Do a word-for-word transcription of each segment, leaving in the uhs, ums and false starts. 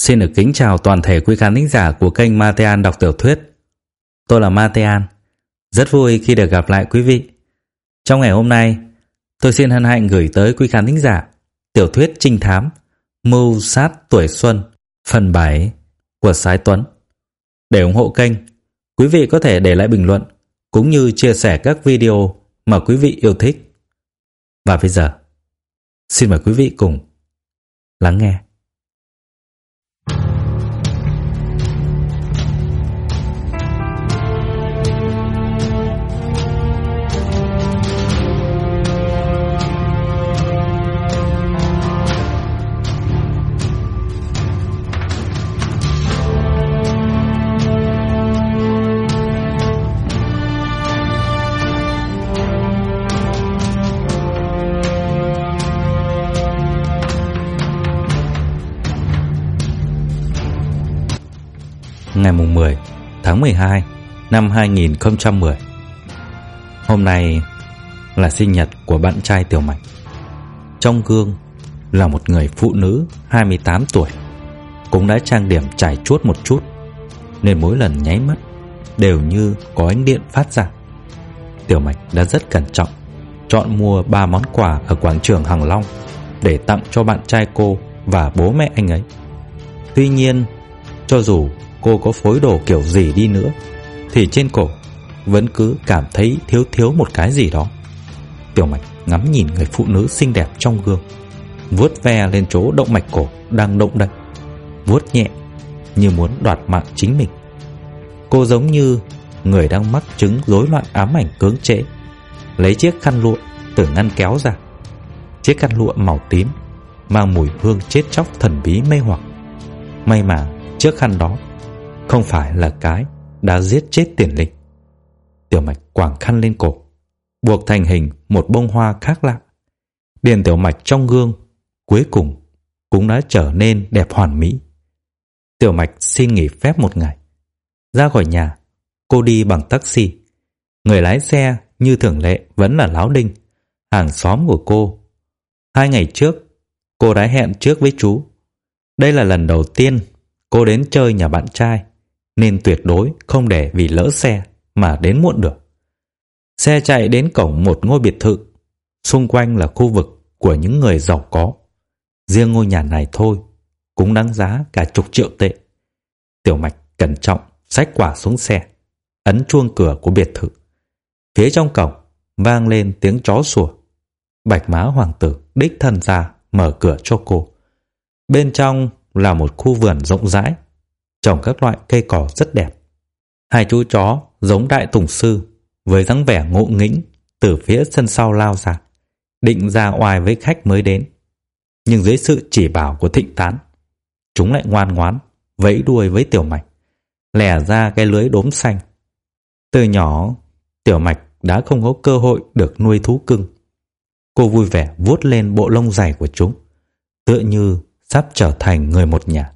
Xin được kính chào toàn thể quý khán thính giả của kênh Matean đọc tiểu thuyết. Tôi là Matean, rất vui khi được gặp lại quý vị. Trong ngày hôm nay, tôi xin hân hạnh gửi tới quý khán thính giả tiểu thuyết trinh thám Mưu sát tuổi xuân phần bảy của Sái Tuấn. Để ủng hộ kênh, quý vị có thể để lại bình luận cũng như chia sẻ các video mà quý vị yêu thích. Và bây giờ, xin mời quý vị cùng lắng nghe. Ngày mùng mười tháng mười hai năm hai nghìn không trăm mười. Hôm nay là sinh nhật của bạn trai Tiểu Mạch. Trong gương là một người phụ nữ hai mươi tám tuổi, cũng đã trang điểm trải chuốt một chút, nên mỗi lần nháy mắt đều như có ánh điện phát ra. Tiểu Mạch đã rất cẩn trọng chọn mua ba món quà ở quảng trường Hằng Long để tặng cho bạn trai cô và bố mẹ anh ấy. Tuy nhiên, cho dù cô có phối đồ kiểu gì đi nữa thì trên cổ vẫn cứ cảm thấy thiếu thiếu một cái gì đó. Tiểu Mạch ngắm nhìn người phụ nữ xinh đẹp trong gương, vuốt ve lên chỗ động mạch cổ đang động đậy, vuốt nhẹ như muốn đoạt mạng chính mình. Cô giống như người đang mắc chứng rối loạn ám ảnh cưỡng chế, lấy chiếc khăn lụa từ ngăn kéo ra. Chiếc khăn lụa màu tím mang mùi hương chết chóc thần bí mê hoặc. May mà chiếc khăn đó không phải là cái đã giết chết Tiền Linh. Tiểu Mạch quàng khăn lên cổ, buộc thành hình một bông hoa khác lạ. Điền Tiểu Mạch trong gương cuối cùng cũng đã trở nên đẹp hoàn mỹ. Tiểu Mạch xin nghỉ phép một ngày. Ra khỏi nhà, cô đi bằng taxi. Người lái xe như thường lệ vẫn là Láo Đinh, hàng xóm của cô. Hai ngày trước, cô đã hẹn trước với chú. Đây là lần đầu tiên cô đến chơi nhà bạn trai, nên tuyệt đối không để vì lỡ xe mà đến muộn được. Xe chạy đến cổng một ngôi biệt thự. Xung quanh là khu vực của những người giàu có. Riêng ngôi nhà này thôi cũng đáng giá cả chục triệu tệ. Tiểu Mạch cẩn trọng xách quả xuống xe, ấn chuông cửa của biệt thự. Phía trong cổng vang lên tiếng chó sủa. Bạch Má Hoàng tử đích thân ra mở cửa cho cô. Bên trong là một khu vườn rộng rãi, trồng các loại cây cỏ rất đẹp. Hai chú chó giống đại tùng sư với dáng vẻ ngộ nghĩnh từ phía sân sau lao ra, định ra oai với khách mới đến. Nhưng dưới sự chỉ bảo của Thịnh Tán, chúng lại ngoan ngoãn vẫy đuôi với Tiểu Mạch, lẻ ra cái lưới đốm xanh. Từ nhỏ, Tiểu Mạch đã không có cơ hội được nuôi thú cưng. Cô vui vẻ vuốt lên bộ lông dày của chúng, tựa như sắp trở thành người một nhà.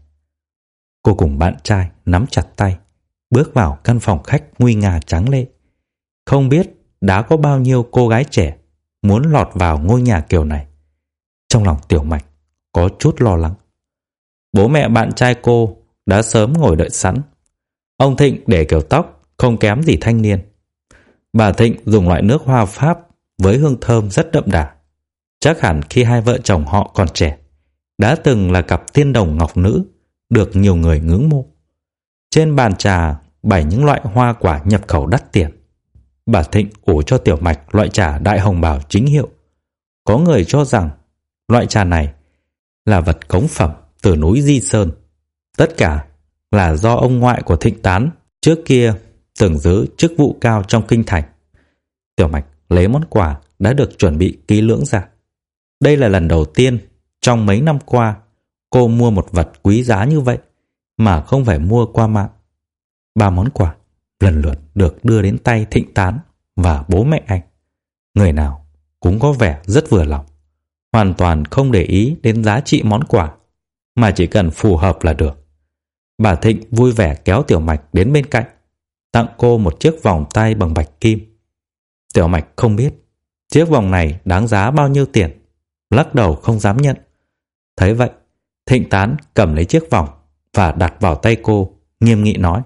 Cô cùng bạn trai nắm chặt tay, bước vào căn phòng khách nguy nga tráng lệ. Không biết đã có bao nhiêu cô gái trẻ muốn lọt vào ngôi nhà kiểu này. Trong lòng Tiểu Mạch có chút lo lắng. Bố mẹ bạn trai cô đã sớm ngồi đợi sẵn. Ông Thịnh để kiểu tóc không kém gì thanh niên. Bà Thịnh dùng loại nước hoa Pháp với hương thơm rất đậm đà. Chắc hẳn khi hai vợ chồng họ còn trẻ, đã từng là cặp tiên đồng ngọc nữ được nhiều người ngưỡng mộ. Trên bàn trà bày những loại hoa quả nhập khẩu đắt tiền. Bà Thịnh ủ cho Tiểu Mạch loại trà đại hồng bào chính hiệu. Có người cho rằng loại trà này là vật cống phẩm từ núi Di Sơn. Tất cả là do ông ngoại của Thịnh Tán trước kia từng giữ chức vụ cao trong kinh thành. Tiểu Mạch lấy món quà đã được chuẩn bị kỹ lưỡng ra. Đây là lần đầu tiên trong mấy năm qua cô mua một vật quý giá như vậy mà không phải mua qua mạng. Ba món quà lần lượt được đưa đến tay Thịnh Tán và bố mẹ anh. Người nào cũng có vẻ rất vừa lòng, hoàn toàn không để ý đến giá trị món quà, mà chỉ cần phù hợp là được. Bà Thịnh vui vẻ kéo Tiểu Mạch đến bên cạnh, tặng cô một chiếc vòng tay bằng bạch kim. Tiểu Mạch không biết chiếc vòng này đáng giá bao nhiêu tiền, lắc đầu không dám nhận. Thấy vậy, Thịnh Tán cầm lấy chiếc vòng, và đặt vào tay cô, nghiêm nghị nói: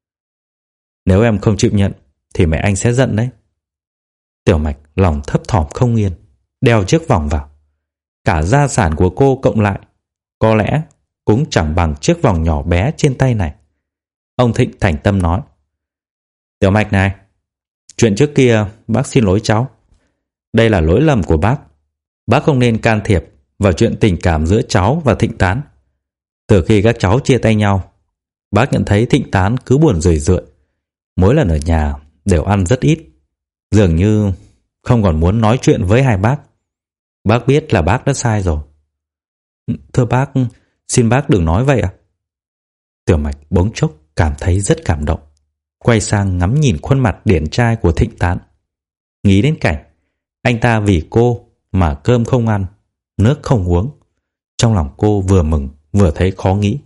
"Nếu em không chịu nhận thì mẹ anh sẽ giận đấy." Tiểu Mạch lòng thấp thỏm không yên, đeo chiếc vòng vào. Cả gia sản của cô cộng lại có lẽ cũng chẳng bằng chiếc vòng nhỏ bé trên tay này. Ông Thịnh thành tâm nói: "Tiểu Mạch này, chuyện trước kia bác xin lỗi cháu. Đây là lỗi lầm của bác. Bác không nên can thiệp vào chuyện tình cảm giữa cháu và Thịnh Tán. Từ khi các cháu chia tay nhau, bác nhận thấy Thịnh Tán cứ buồn rười rượi. Mỗi lần ở nhà đều ăn rất ít, dường như không còn muốn nói chuyện với hai bác. Bác biết là bác đã sai rồi." "Thưa bác, xin bác đừng nói vậy ạ." Tiểu Mạch bỗng chốc cảm thấy rất cảm động, quay sang ngắm nhìn khuôn mặt điển trai của Thịnh Tán. Nghĩ đến cảnh anh ta vì cô mà cơm không ăn, nước không uống, trong lòng cô vừa mừng vừa thấy khó nghĩ.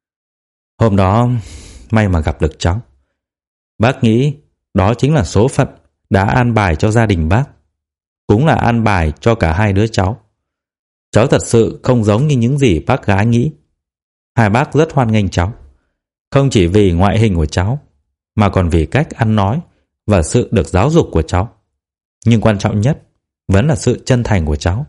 Hôm đó may mà gặp được cháu. Bác nghĩ đó chính là số phận đã an bài cho gia đình bác, cũng là an bài cho cả hai đứa cháu. Cháu thật sự không giống như những gì bác gái nghĩ. Hai bác rất hoan nghênh cháu, không chỉ vì ngoại hình của cháu, mà còn vì cách ăn nói và sự được giáo dục của cháu. Nhưng quan trọng nhất vẫn là sự chân thành của cháu.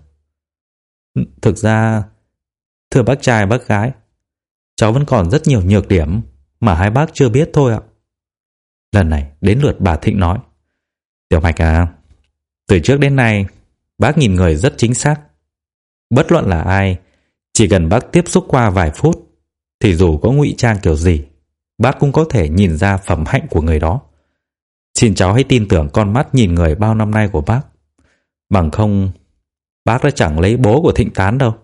Thực ra, thưa bác trai bác gái, cháu vẫn còn rất nhiều nhược điểm mà hai bác chưa biết thôi ạ." Lần này đến lượt bà Thịnh nói: "Tiểu Mạch à, từ trước đến nay bác nhìn người rất chính xác. Bất luận là ai, chỉ cần bác tiếp xúc qua vài phút thì dù có ngụy trang kiểu gì, bác cũng có thể nhìn ra phẩm hạnh của người đó. Xin cháu hãy tin tưởng con mắt nhìn người bao năm nay của bác. Bằng không, bác đã chẳng lấy bố của Thịnh Tán đâu."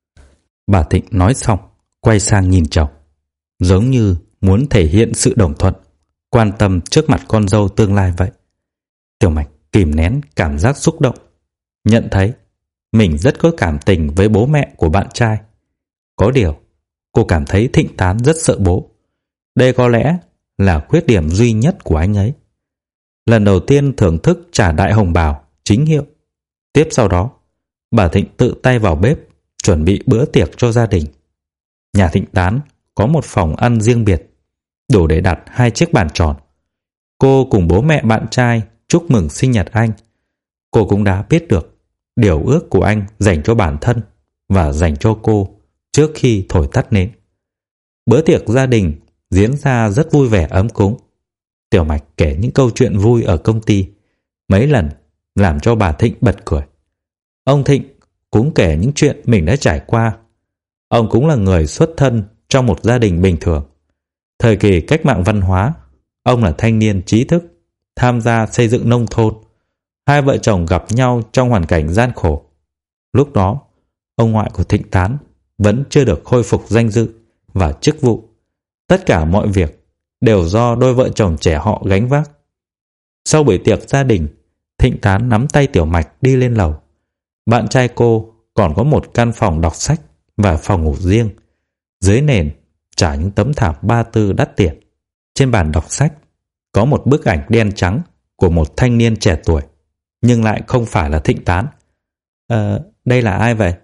Bà Thịnh nói xong, quay sang nhìn chồng, giống như muốn thể hiện sự đồng thuận, quan tâm trước mặt con dâu tương lai vậy. Tiểu Mạch kìm nén cảm giác xúc động, nhận thấy mình rất có cảm tình với bố mẹ của bạn trai. Có điều, cô cảm thấy Thịnh Tán rất sợ bố. Đây có lẽ là khuyết điểm duy nhất của anh ấy. Lần đầu tiên thưởng thức trà đại hồng bào chính hiệu. Tiếp sau đó, bà Thịnh tự tay vào bếp chuẩn bị bữa tiệc cho gia đình. Nhà Thịnh Tán có một phòng ăn riêng biệt, đủ để đặt hai chiếc bàn tròn. Cô cùng bố mẹ bạn trai chúc mừng sinh nhật anh. Cô cũng đã biết được điều ước của anh dành cho bản thân và dành cho cô trước khi thổi tắt nến. Bữa tiệc gia đình diễn ra rất vui vẻ ấm cúng. Tiểu Mạch kể những câu chuyện vui ở công ty, mấy lần làm cho bà Thịnh bật cười. Ông Thịnh cũng kể những chuyện mình đã trải qua. Ông cũng là người xuất thân trong một gia đình bình thường. Thời kỳ cách mạng văn hóa, ông là thanh niên trí thức, tham gia xây dựng nông thôn. Hai vợ chồng gặp nhau trong hoàn cảnh gian khổ. Lúc đó, ông ngoại của Thịnh Tán vẫn chưa được khôi phục danh dự và chức vụ. Tất cả mọi việc đều do đôi vợ chồng trẻ họ gánh vác. Sau buổi tiệc gia đình, Thịnh Tán nắm tay Tiểu Mạch đi lên lầu. Bạn trai cô còn có một căn phòng đọc sách và phòng ngủ riêng. Dưới nền trải những tấm thảm ba tư đắt tiền. Trên bàn đọc sách có một bức ảnh đen trắng của một thanh niên trẻ tuổi, nhưng lại không phải là Thịnh Tán. Ờ, đây là ai vậy?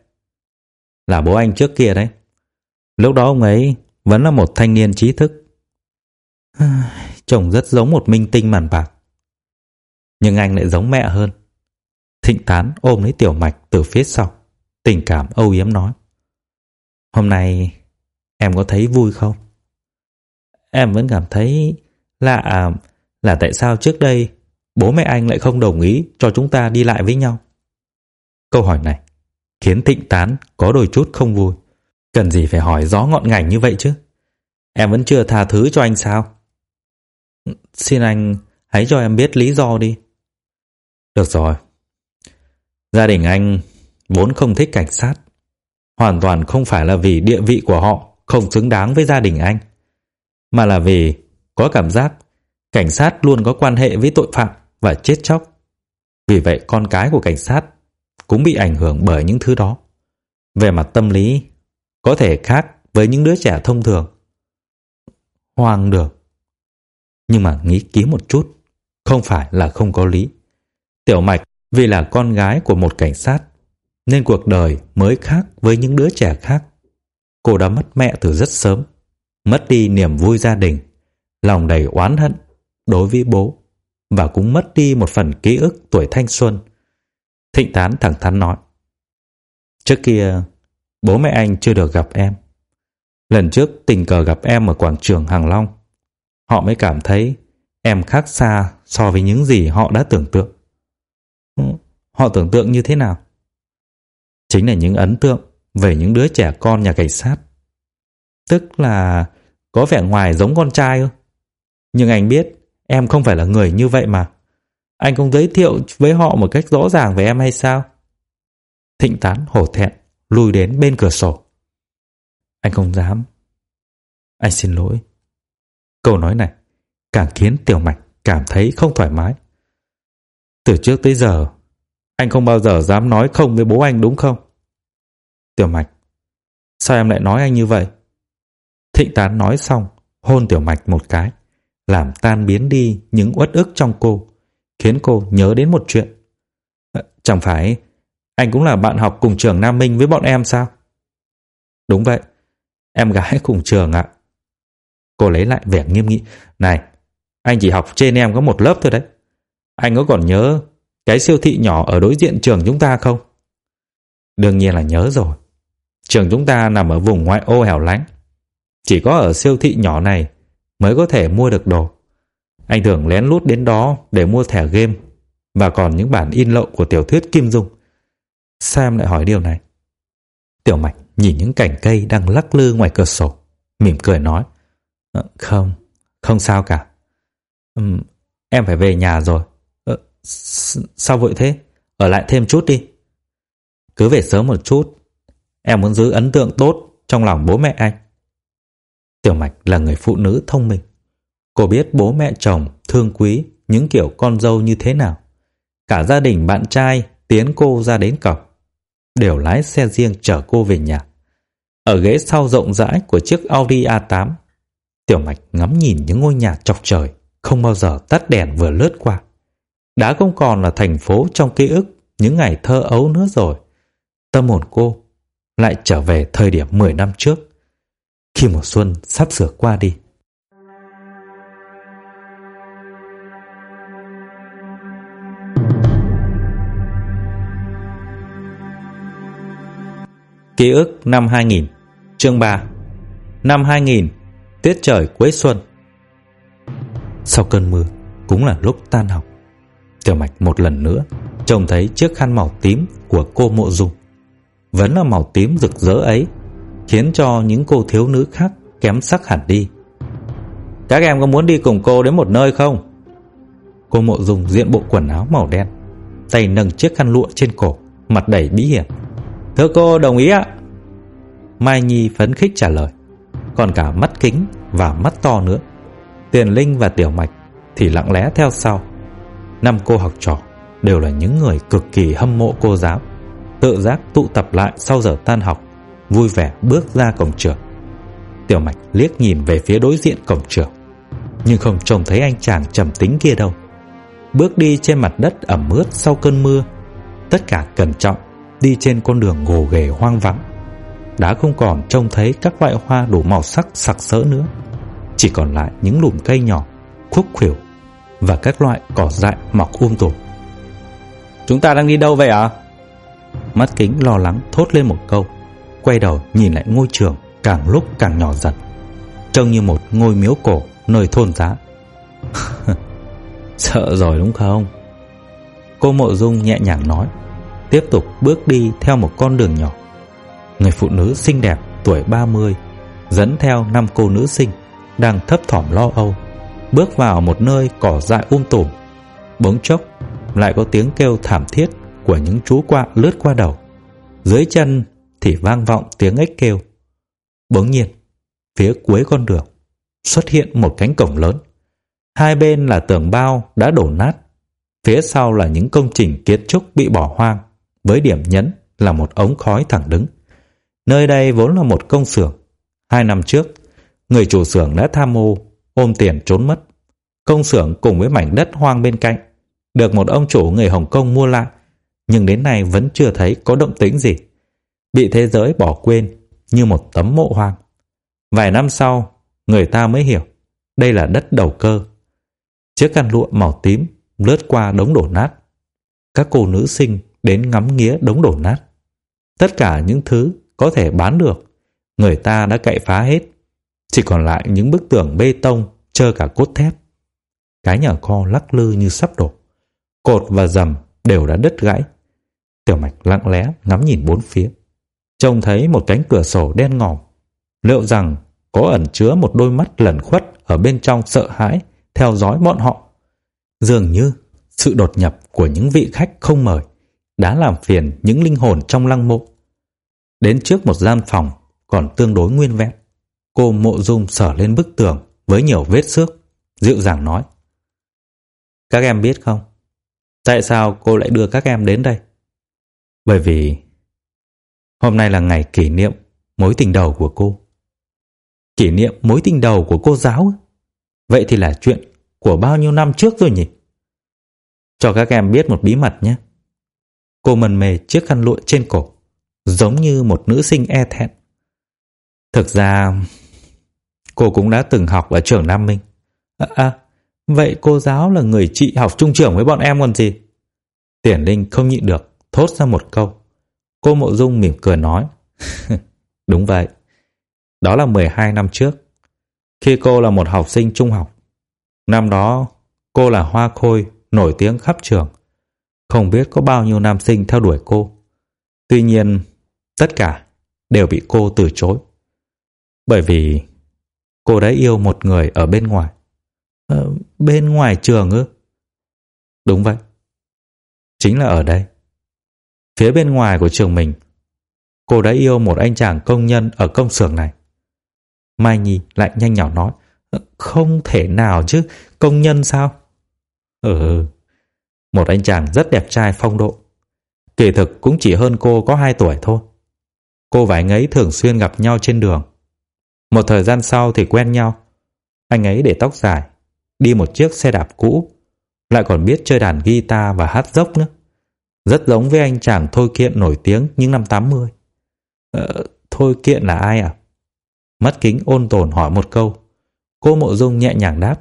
Là bố anh trước kia đấy. Lúc đó ông ấy vẫn là một thanh niên trí thức. Trông rất giống một minh tinh màn bạc. Nhưng anh lại giống mẹ hơn. Thịnh Tán ôm lấy Tiểu Mạch từ phía sau, tình cảm âu yếm nói: Hôm nay em có thấy vui không? Em vẫn cảm thấy lạ là tại sao trước đây bố mẹ anh lại không đồng ý cho chúng ta đi lại với nhau. Câu hỏi này khiến Thịnh Tán có đôi chút không vui. Cần gì phải hỏi rõ ngọn ngành như vậy chứ? Em vẫn chưa tha thứ cho anh sao? Xin anh hãy cho em biết lý do đi. Được rồi. Gia đình anh vốn không thích cảnh sát. Hoàn toàn không phải là vì địa vị của họ không xứng đáng với gia đình anh, mà là vì có cảm giác cảnh sát luôn có quan hệ với tội phạm và chết chóc. Vì vậy con cái của cảnh sát cũng bị ảnh hưởng bởi những thứ đó. Về mặt tâm lý có thể khác với những đứa trẻ thông thường. Hoang được. Nhưng mà nghĩ kỹ một chút, không phải là không có lý. Tiểu Mạch vì là con gái của một cảnh sát nên cuộc đời mới khác với những đứa trẻ khác. Cô đã mất mẹ từ rất sớm, mất đi niềm vui gia đình, lòng đầy oán hận đối với bố, và cũng mất đi một phần ký ức tuổi thanh xuân. Thịnh Tán thẳng thắn nói: Trước kia bố mẹ anh chưa được gặp em. Lần trước tình cờ gặp em ở quảng trường Hàng Long, họ mới cảm thấy em khác xa so với những gì họ đã tưởng tượng. Họ tưởng tượng như thế nào? Chính là những ấn tượng về những đứa trẻ con nhà cảnh sát. Tức là có vẻ ngoài giống con trai ư? Nhưng anh biết em không phải là người như vậy mà. Anh không giới thiệu với họ một cách rõ ràng về em hay sao? Thịnh Tán hổ thẹn lùi đến bên cửa sổ. Anh không dám. Anh xin lỗi. Câu nói này càng khiến Tiểu Mạch cảm thấy không thoải mái. Từ trước tới giờ anh không bao giờ dám nói không với bố anh, đúng không? Tiểu Mạch, sao em lại nói anh như vậy? Thịnh Tán nói xong hôn Tiểu Mạch một cái, làm tan biến đi những uất ức trong cô, khiến cô nhớ đến một chuyện. Chẳng phải anh cũng là bạn học cùng trường Nam Minh với bọn em sao? Đúng vậy, em gái cùng trường ạ. Cô lấy lại vẻ nghiêm nghị. Này, anh chỉ học trên em có một lớp thôi đấy. Anh có còn nhớ cái siêu thị nhỏ ở đối diện trường chúng ta không? Đương nhiên là nhớ rồi. Trường chúng ta nằm ở vùng ngoại ô hẻo lánh. Chỉ có ở siêu thị nhỏ này mới có thể mua được đồ. Anh thường lén lút đến đó để mua thẻ game và còn những bản in lậu của tiểu thuyết Kim Dung. Sao em lại hỏi điều này? Tiểu Mạch nhìn những cành cây đang lắc lư ngoài cửa sổ, mỉm cười nói: Không, không sao cả. Uhm, em phải về nhà rồi. Ờ, sao vội thế? Ở lại thêm chút đi. Cứ về sớm một chút. Em muốn giữ ấn tượng tốt trong lòng bố mẹ anh. Tiểu Mạch là người phụ nữ thông minh. Cô biết bố mẹ chồng thương quý những kiểu con dâu như thế nào. Cả gia đình bạn trai tiến cô ra đến cổng, đều lái xe riêng chở cô về nhà. Ở ghế sau rộng rãi của chiếc Audi a tám, Tiểu Mạch ngắm nhìn những ngôi nhà chọc trời không bao giờ tắt đèn vừa lướt qua. Đã không còn là thành phố trong ký ức những ngày thơ ấu nữa rồi. Tâm hồn cô lại trở về thời điểm mười năm trước, khi mùa xuân sắp sửa qua đi. Ký ức năm hai nghìn, chương ba. Năm hai nghìn, tiết trời cuối xuân. Sau cơn mưa cũng là lúc tan học. Tiểu Mạch một lần nữa trông thấy chiếc khăn màu tím của cô Mộ Dung. Vẫn là màu tím rực rỡ ấy, khiến cho những cô thiếu nữ khác kém sắc hẳn đi. Các em có muốn đi cùng cô đến một nơi không? Cô Mộ Dung diện bộ quần áo màu đen, tay nâng chiếc khăn lụa trên cổ, mặt đầy bí hiểm. Thưa cô, đồng ý ạ. Mai Nhi phấn khích trả lời, còn cả mắt kính và mắt to nữa. Tiền Linh và Tiểu Mạch thì lặng lẽ theo sau. Năm cô học trò đều là những người cực kỳ hâm mộ cô giáo, tự giác tụ tập lại sau giờ tan học, vui vẻ bước ra cổng trường. Tiểu Mạch liếc nhìn về phía đối diện cổng trường, nhưng không trông thấy anh chàng trầm tính kia đâu. Bước đi trên mặt đất ẩm ướt sau cơn mưa, tất cả cẩn trọng đi trên con đường gồ ghề hoang vắng. Đã không còn trông thấy các loại hoa đủ màu sắc sặc sỡ nữa, chỉ còn lại những lùm cây nhỏ, khúc khuỷu và các loại cỏ dại mọc um tùm. Chúng ta đang đi đâu vậy ạ? Mắt kính lo lắng thốt lên một câu, quay đầu nhìn lại ngôi trường càng lúc càng nhỏ dần, trông như một ngôi miếu cổ nơi thôn giá. Sợ rồi đúng không? Cô Mộ Dung nhẹ nhàng nói, tiếp tục bước đi theo một con đường nhỏ. Người phụ nữ xinh đẹp tuổi ba mươi dẫn theo năm cô nữ sinh đang thấp thỏm lo âu, bước vào một nơi cỏ dại um tùm. Bỗng chốc lại có tiếng kêu thảm thiết của những chú quạ lướt qua đầu. Dưới chân thì vang vọng tiếng ếch kêu. Bỗng nhiên, phía cuối con đường xuất hiện một cánh cổng lớn. Hai bên là tường bao đã đổ nát, phía sau là những công trình kiến trúc bị bỏ hoang, với điểm nhấn là một ống khói thẳng đứng. Nơi đây vốn là một công xưởng. Hai năm trước, người chủ xưởng đã tham mô ôm tiền trốn mất. Công xưởng cùng với mảnh đất hoang bên cạnh được một ông chủ người Hồng Kông mua lại, nhưng đến nay vẫn chưa thấy có động tĩnh gì, bị thế giới bỏ quên như một tấm mộ hoang. Vài năm sau, người ta mới hiểu đây là đất đầu cơ. Chiếc khăn lụa màu tím lướt qua đống đổ nát. Các cô nữ sinh đến ngắm nghía đống đổ nát. Tất cả những thứ có thể bán được, người ta đã cậy phá hết. Chỉ còn lại những bức tường bê tông trơ cả cốt thép. Cái nhà kho lắc lư như sắp đổ. Cột và rầm đều đã đứt gãy. Tiểu Mạch lặng lẽ ngắm nhìn bốn phía, trông thấy một cánh cửa sổ đen ngòm. Liệu rằng có ẩn chứa một đôi mắt lẩn khuất ở bên trong sợ hãi theo dõi bọn họ? Dường như sự đột nhập của những vị khách không mời đã làm phiền những linh hồn trong lăng mộ. Đến trước một gian phòng còn tương đối nguyên vẹn, cô Mộ Dung sờ lên bức tường với nhiều vết xước, dịu dàng nói: "Các em biết không, tại sao cô lại đưa các em đến đây? Bởi vì hôm nay là ngày kỷ niệm mối tình đầu của cô." Kỷ niệm mối tình đầu của cô giáo? Vậy thì là chuyện của bao nhiêu năm trước rồi nhỉ? Cho các em biết một bí mật nhé. Cô mần mề chiếc khăn lụa trên cổ, giống như một nữ sinh e thẹn. Thực ra cô cũng đã từng học ở trường Nam Minh. À, à, vậy cô giáo là người chị học chung trường với bọn em còn gì? Tiền Linh không nhịn được thốt ra một câu. Cô Mộ Dung mỉm cười nói: "Đúng vậy. Đó là mười hai năm trước, khi cô là một học sinh trung học. Năm đó cô là hoa khôi nổi tiếng khắp trường, không biết có bao nhiêu nam sinh theo đuổi cô. Tuy nhiên, tất cả đều bị cô từ chối. Bởi vì cô đã yêu một người ở bên ngoài." Ờ, bên ngoài trường ư? Đúng vậy. Chính là ở đây. Phía bên ngoài của trường mình, cô đã yêu một anh chàng công nhân ở công xưởng này. Mai Nhi lại nhanh nhỏ nói: "Không thể nào chứ, công nhân sao?" Ừ, một anh chàng rất đẹp trai phong độ. Kỳ thực cũng chỉ hơn cô có hai tuổi thôi. Cô và anh ấy thường xuyên gặp nhau trên đường. Một thời gian sau thì quen nhau. Anh ấy để tóc dài, đi một chiếc xe đạp cũ, lại còn biết chơi đàn guitar và hát dốc nữa. Rất giống với anh chàng Thôi Kiện nổi tiếng những năm tám mươi. Ờ, Thôi Kiện là ai à? Mắt kính ôn tồn hỏi một câu. Cô Mộ Dung nhẹ nhàng đáp: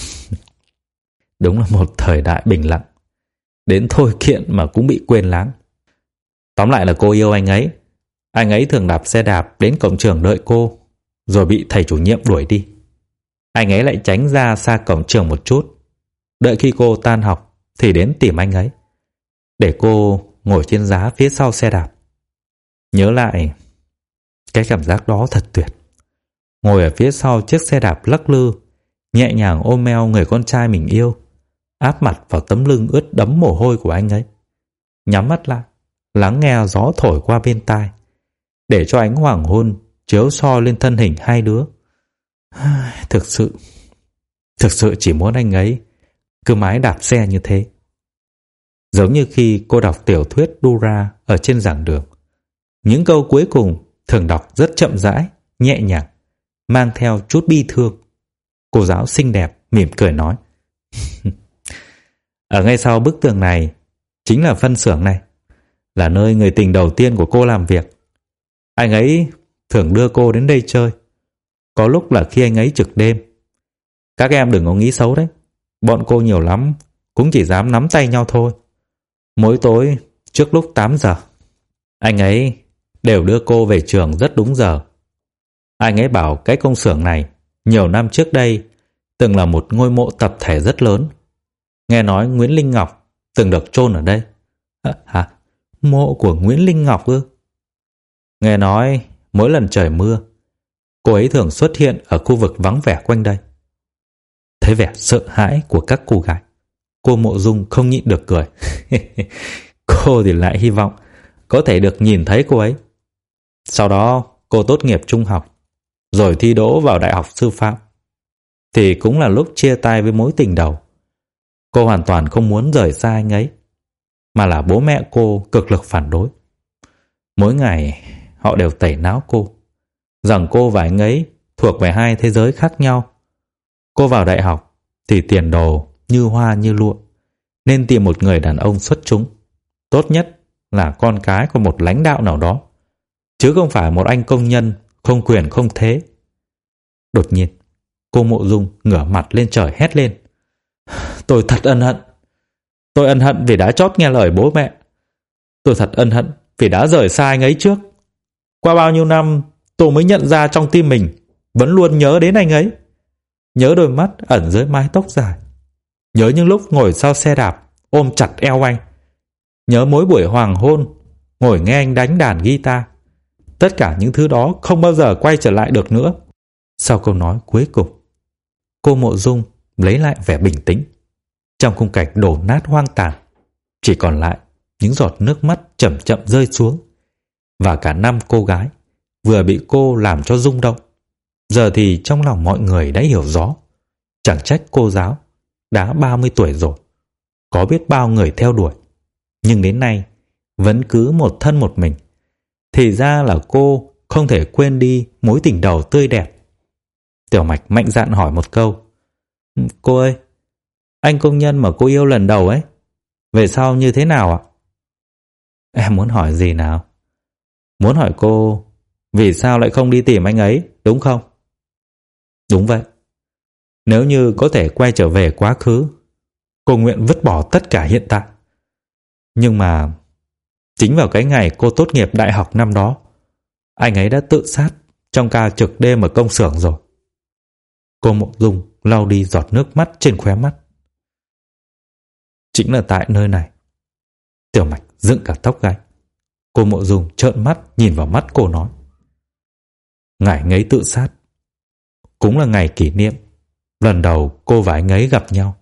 Đúng là một thời đại bình lặng. Đến Thôi Kiện mà cũng bị quên lãng. Tóm lại là cô yêu anh ấy. Anh ấy thường đạp xe đạp đến cổng trường đợi cô, rồi bị thầy chủ nhiệm đuổi đi. Anh ấy lại tránh ra xa cổng trường một chút, đợi khi cô tan học thì đến tìm anh ấy, để cô ngồi trên giá phía sau xe đạp. Nhớ lại, cái cảm giác đó thật tuyệt. Ngồi ở phía sau chiếc xe đạp lắc lư, nhẹ nhàng ôm eo người con trai mình yêu, áp mặt vào tấm lưng ướt đẫm mồ hôi của anh ấy. Nhắm mắt lại, lắng nghe gió thổi qua bên tai, để cho ánh hoàng hôn chiếu soi lên thân hình hai đứa. Thực sự, thực sự chỉ muốn anh ấy cứ mãi đạp xe như thế. Giống như khi cô đọc tiểu thuyết Dora ở trên giảng đường. Những câu cuối cùng thường đọc rất chậm rãi, nhẹ nhàng, mang theo chút bi thương. Cô giáo xinh đẹp mỉm cười nói: Ở ngay sau bức tường này chính là phân xưởng này, là nơi người tình đầu tiên của cô làm việc. Anh ấy thường đưa cô đến đây chơi, có lúc là khi anh ấy trực đêm. Các em đừng có nghĩ xấu đấy, bọn cô nhiều lắm cũng chỉ dám nắm tay nhau thôi. Mỗi tối trước lúc tám giờ, anh ấy đều đưa cô về trường rất đúng giờ. Anh ấy bảo cái công xưởng này nhiều năm trước đây từng là một ngôi mộ tập thể rất lớn. Nghe nói Nguyễn Linh Ngọc từng được chôn ở đây. À, hả? Mộ của Nguyễn Linh Ngọc ư? Nghe nói mỗi lần trời mưa, cô ấy thường xuất hiện ở khu vực vắng vẻ quanh đây. Thấy vẻ sợ hãi của các cô gái, cô Mộ Dung không nhịn được cười. Cô thì lại hy vọng có thể được nhìn thấy cô ấy. Sau đó cô tốt nghiệp trung học, rồi thi đỗ vào đại học sư phạm, thì cũng là lúc chia tay với mối tình đầu. Cô hoàn toàn không muốn rời xa anh ấy, mà là bố mẹ cô cực lực phản đối. Mỗi ngày họ đều tẩy não cô rằng cô và anh ấy thuộc về hai thế giới khác nhau. Cô vào đại học thì tiền đồ như hoa như lụa, nên tìm một người đàn ông xuất chúng, tốt nhất là con cái của một lãnh đạo nào đó, chứ không phải một anh công nhân không quyền không thế. Đột nhiên Cô Mộ Dung ngửa mặt lên trời hét lên. Tôi thật ân hận. Tôi ân hận vì đã chót nghe lời bố mẹ. Tôi thật ân hận vì đã rời xa anh ấy trước. Qua bao nhiêu năm tôi mới nhận ra trong tim mình vẫn luôn nhớ đến anh ấy. Nhớ đôi mắt ẩn dưới mái tóc dài. Nhớ những lúc ngồi sau xe đạp ôm chặt eo anh. Nhớ mỗi buổi hoàng hôn ngồi nghe anh đánh đàn guitar. Tất cả những thứ đó không bao giờ quay trở lại được nữa. Sau câu nói cuối cùng, cô Mộ Dung lấy lại vẻ bình tĩnh. Trong khung cảnh đổ nát hoang tàn, chỉ còn lại những giọt nước mắt chậm chậm rơi xuống. Và cả năm cô gái vừa bị cô làm cho rung động, giờ thì trong lòng mọi người đã hiểu rõ. Chẳng trách cô giáo đã ba mươi tuổi rồi, có biết bao người theo đuổi, nhưng đến nay vẫn cứ một thân một mình. Thì ra là cô không thể quên đi mối tình đầu tươi đẹp. Tiểu Mạch mạnh dạn hỏi một câu. Cô ơi, anh công nhân mà cô yêu lần đầu ấy, về sau như thế nào ạ? Em muốn hỏi gì nào? Muốn hỏi cô vì sao lại không đi tìm anh ấy, đúng không? Đúng vậy. Nếu như có thể quay trở về quá khứ, cô nguyện vứt bỏ tất cả hiện tại. Nhưng mà chính vào cái ngày cô tốt nghiệp đại học năm đó, anh ấy đã tự sát trong ca trực đêm ở công xưởng rồi. Cô Mộ Dung lau đi giọt nước mắt trên khóe mắt. Chính là tại nơi này. Tiểu Mạch dựng cả tóc gáy. Cô Mộ Dung trợn mắt nhìn vào mắt cô nói. Ngày anh ấy tự sát cũng là ngày kỷ niệm lần đầu cô và anh ấy gặp nhau.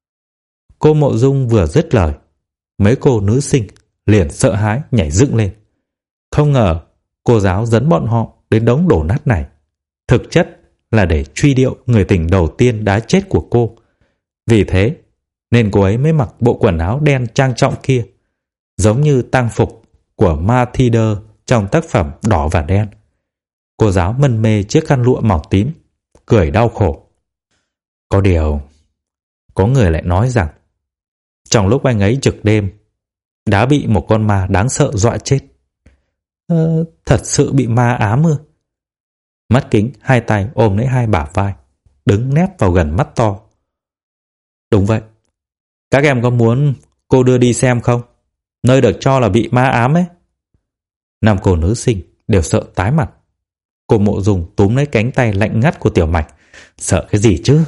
Cô Mộ Dung vừa dứt lời, mấy cô nữ sinh liền sợ hãi nhảy dựng lên. Không ngờ cô giáo dẫn bọn họ đến đống đổ nát này, thực chất là để truy điệu người tình đầu tiên đã chết của cô. Vì thế nên cô ấy mới mặc bộ quần áo đen trang trọng kia, giống như tang phục của Matilda trong tác phẩm Đỏ và Đen. Cô giáo mân mê chiếc khăn lụa màu tím, cười đau khổ. Có điều, có người lại nói rằng trong lúc anh ấy trực đêm đã bị một con ma đáng sợ dọa chết. Ờ, thật sự bị ma ám ư? Mắt Kính hai tay ôm lấy hai bả vai, đứng nép vào gần mắt to. Đúng vậy. Các em có muốn cô đưa đi xem không? Nơi được cho là bị ma ám ấy. Năm cô nữ sinh đều sợ tái mặt. Cô Mộ Dung túm lấy cánh tay lạnh ngắt của Tiểu Mạch. Sợ cái gì chứ?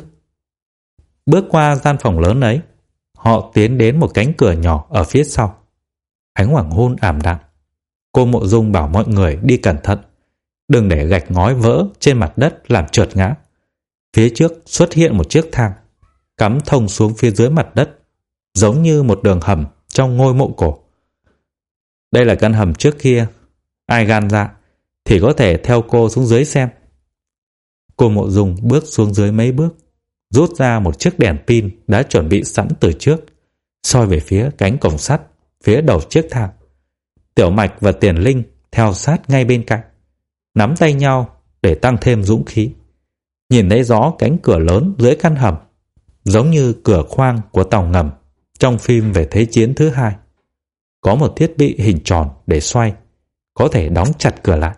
Bước qua gian phòng lớn ấy, họ tiến đến một cánh cửa nhỏ ở phía sau. Ánh hoàng hôn ảm đạm. Cô Mộ Dung bảo mọi người đi cẩn thận, đừng để gạch ngói vỡ trên mặt đất làm trượt ngã. Phía trước xuất hiện một chiếc thang cắm thông xuống phía dưới mặt đất, giống như một đường hầm trong ngôi mộ cổ. Đây là căn hầm trước kia, ai gan dạ thì có thể theo cô xuống dưới xem. Cô Mộ Dung bước xuống dưới mấy bước, rút ra một chiếc đèn pin đã chuẩn bị sẵn từ trước, soi về phía cánh cổng sắt phía đầu chiếc thang. Tiểu Mạch và Tiền Linh theo sát ngay bên cạnh, nắm tay nhau để tăng thêm dũng khí. Nhìn thấy rõ cánh cửa lớn dưới căn hầm, giống như cửa khoang của tàu ngầm trong phim về Thế chiến thứ hai. Có một thiết bị hình tròn để xoay, có thể đóng chặt cửa lại.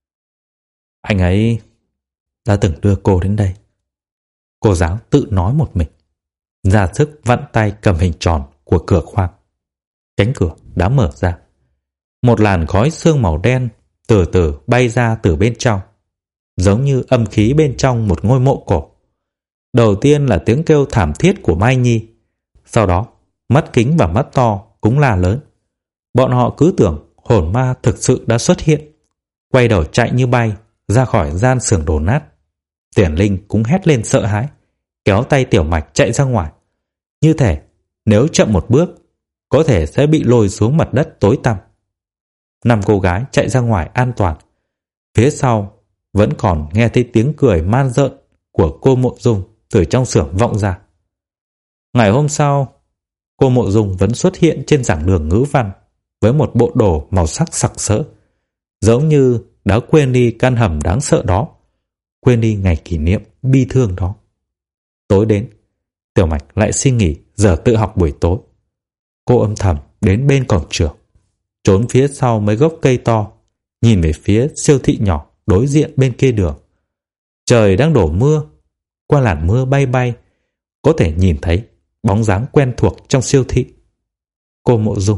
Anh ấy đã từng đưa cô đến đây. Cô giáo tự nói một mình, ra sức vặn tay cầm hình tròn của cửa khoang. Cánh cửa đã mở ra. Một làn khói sương màu đen từ từ bay ra từ bên trong, giống như âm khí bên trong một ngôi mộ cổ. Đầu tiên là tiếng kêu thảm thiết của Mai Nhi, sau đó mắt Kính và mắt to cũng la lớn. Bọn họ cứ tưởng hồn ma thực sự đã xuất hiện, quay đầu chạy như bay ra khỏi gian xưởng đổ nát. Tiền Linh cũng hét lên sợ hãi, kéo tay Tiểu Mạch chạy ra ngoài. Như thể nếu chậm một bước, có thể sẽ bị lôi xuống mặt đất tối tăm. Năm cô gái chạy ra ngoài an toàn. Phía sau vẫn còn nghe thấy tiếng cười man rợn của cô Mộ Dung từ trong xưởng vọng ra. Ngày hôm sau, cô Mộ Dung vẫn xuất hiện trên giảng đường ngữ văn với một bộ đồ màu sắc sặc sỡ, giống như đã quên đi căn hầm đáng sợ đó, quên đi ngày kỷ niệm bi thương đó. Tối đến, Tiểu Mạch lại xin nghỉ giờ tự học buổi tối. Cô âm thầm đến bên cổng trường, trốn phía sau mấy gốc cây to, nhìn về phía siêu thị nhỏ đối diện bên kia đường. Trời đang đổ mưa, qua làn mưa bay bay, có thể nhìn thấy bóng dáng quen thuộc trong siêu thị. Cô Mộ Dung.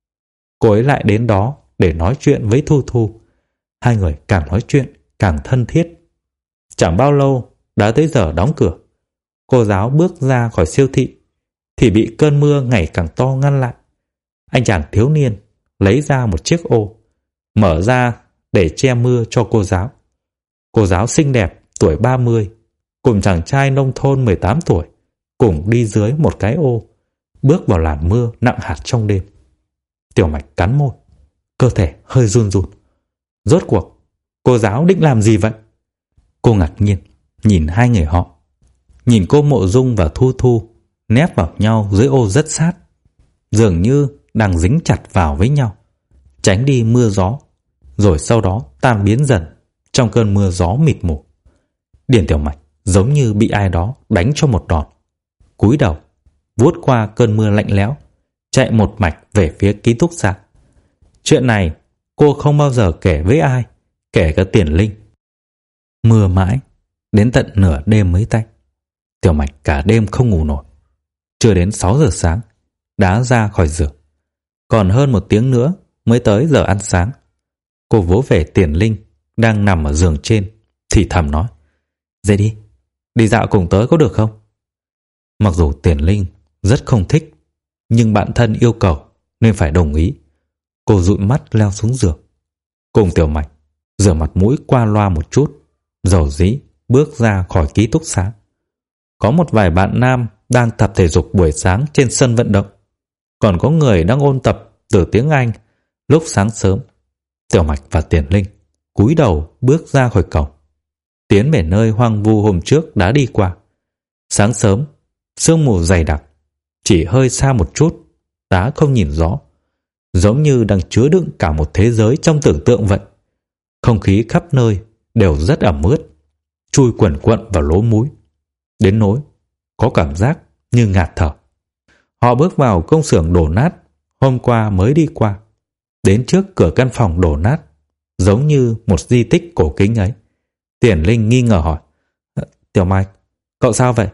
Cô ấy lại đến đó để nói chuyện với Thu Thu. Hai người càng nói chuyện càng thân thiết. Chẳng bao lâu đã tới giờ đóng cửa. Cô giáo bước ra khỏi siêu thị thì bị cơn mưa ngày càng to ngăn lại. Anh chàng thiếu niên lấy ra một chiếc ô, mở ra để che mưa cho cô giáo. Cô giáo xinh đẹp tuổi ba mươi cùng chàng trai nông thôn mười tám tuổi cùng đi dưới một cái ô, bước vào làn mưa nặng hạt trong đêm. Tiểu Mạch cắn môi, cơ thể hơi run run. Rốt cuộc cô giáo định làm gì vậy? Cô ngạc nhiên nhìn hai người họ, nhìn cô Mộ Dung và Thu Thu nép vào nhau dưới ô rất sát, dường như đang dính chặt vào với nhau, tránh đi mưa gió, rồi sau đó tan biến dần trong cơn mưa gió mịt mù. Điền Tiểu Mạch giống như bị ai đó đánh cho một đòn, cúi đầu vuốt qua cơn mưa lạnh lẽo, chạy một mạch về phía ký túc xá. Chuyện này cô không bao giờ kể với ai, kể cả Tiền Linh. Mưa mãi đến tận nửa đêm mới tạnh. Tiểu Mạch cả đêm không ngủ nổi. Chưa đến sáu giờ sáng đã ra khỏi giường. Còn hơn một tiếng nữa mới tới giờ ăn sáng. Cô vỗ về Tiền Linh đang nằm ở giường trên, thì thầm nói: "Dậy đi, đi dạo cùng tớ có được không?" Mặc dù Tiền Linh rất không thích, nhưng bạn thân yêu cầu nên phải đồng ý. Cô dụi mắt leo xuống giường, cùng Tiểu Mạch rửa mặt mũi qua loa một chút, dầu dĩ bước ra khỏi ký túc xá. Có một vài bạn nam đang tập thể dục buổi sáng trên sân vận động, còn có người đang ôn tập từ tiếng Anh lúc sáng sớm. Tiểu Mạch và Tiền Linh cúi đầu bước ra khỏi cổng, tiến về nơi hoang vu hôm trước đã đi qua. Sáng sớm, sương mù dày đặc, chỉ hơi xa một chút đã không nhìn rõ, giống như đang chứa đựng cả một thế giới trong tưởng tượng vậy. Không khí khắp nơi đều rất ẩm ướt, chui quẩn quẩn vào lỗ mũi, đến nỗi có cảm giác như ngạt thở. Họ bước vào công xưởng đổ nát hôm qua mới đi qua, đến trước cửa căn phòng đổ nát, giống như một di tích cổ kính ấy. Tiền Linh nghi ngờ hỏi: "Tiểu Mạch, cậu sao vậy?"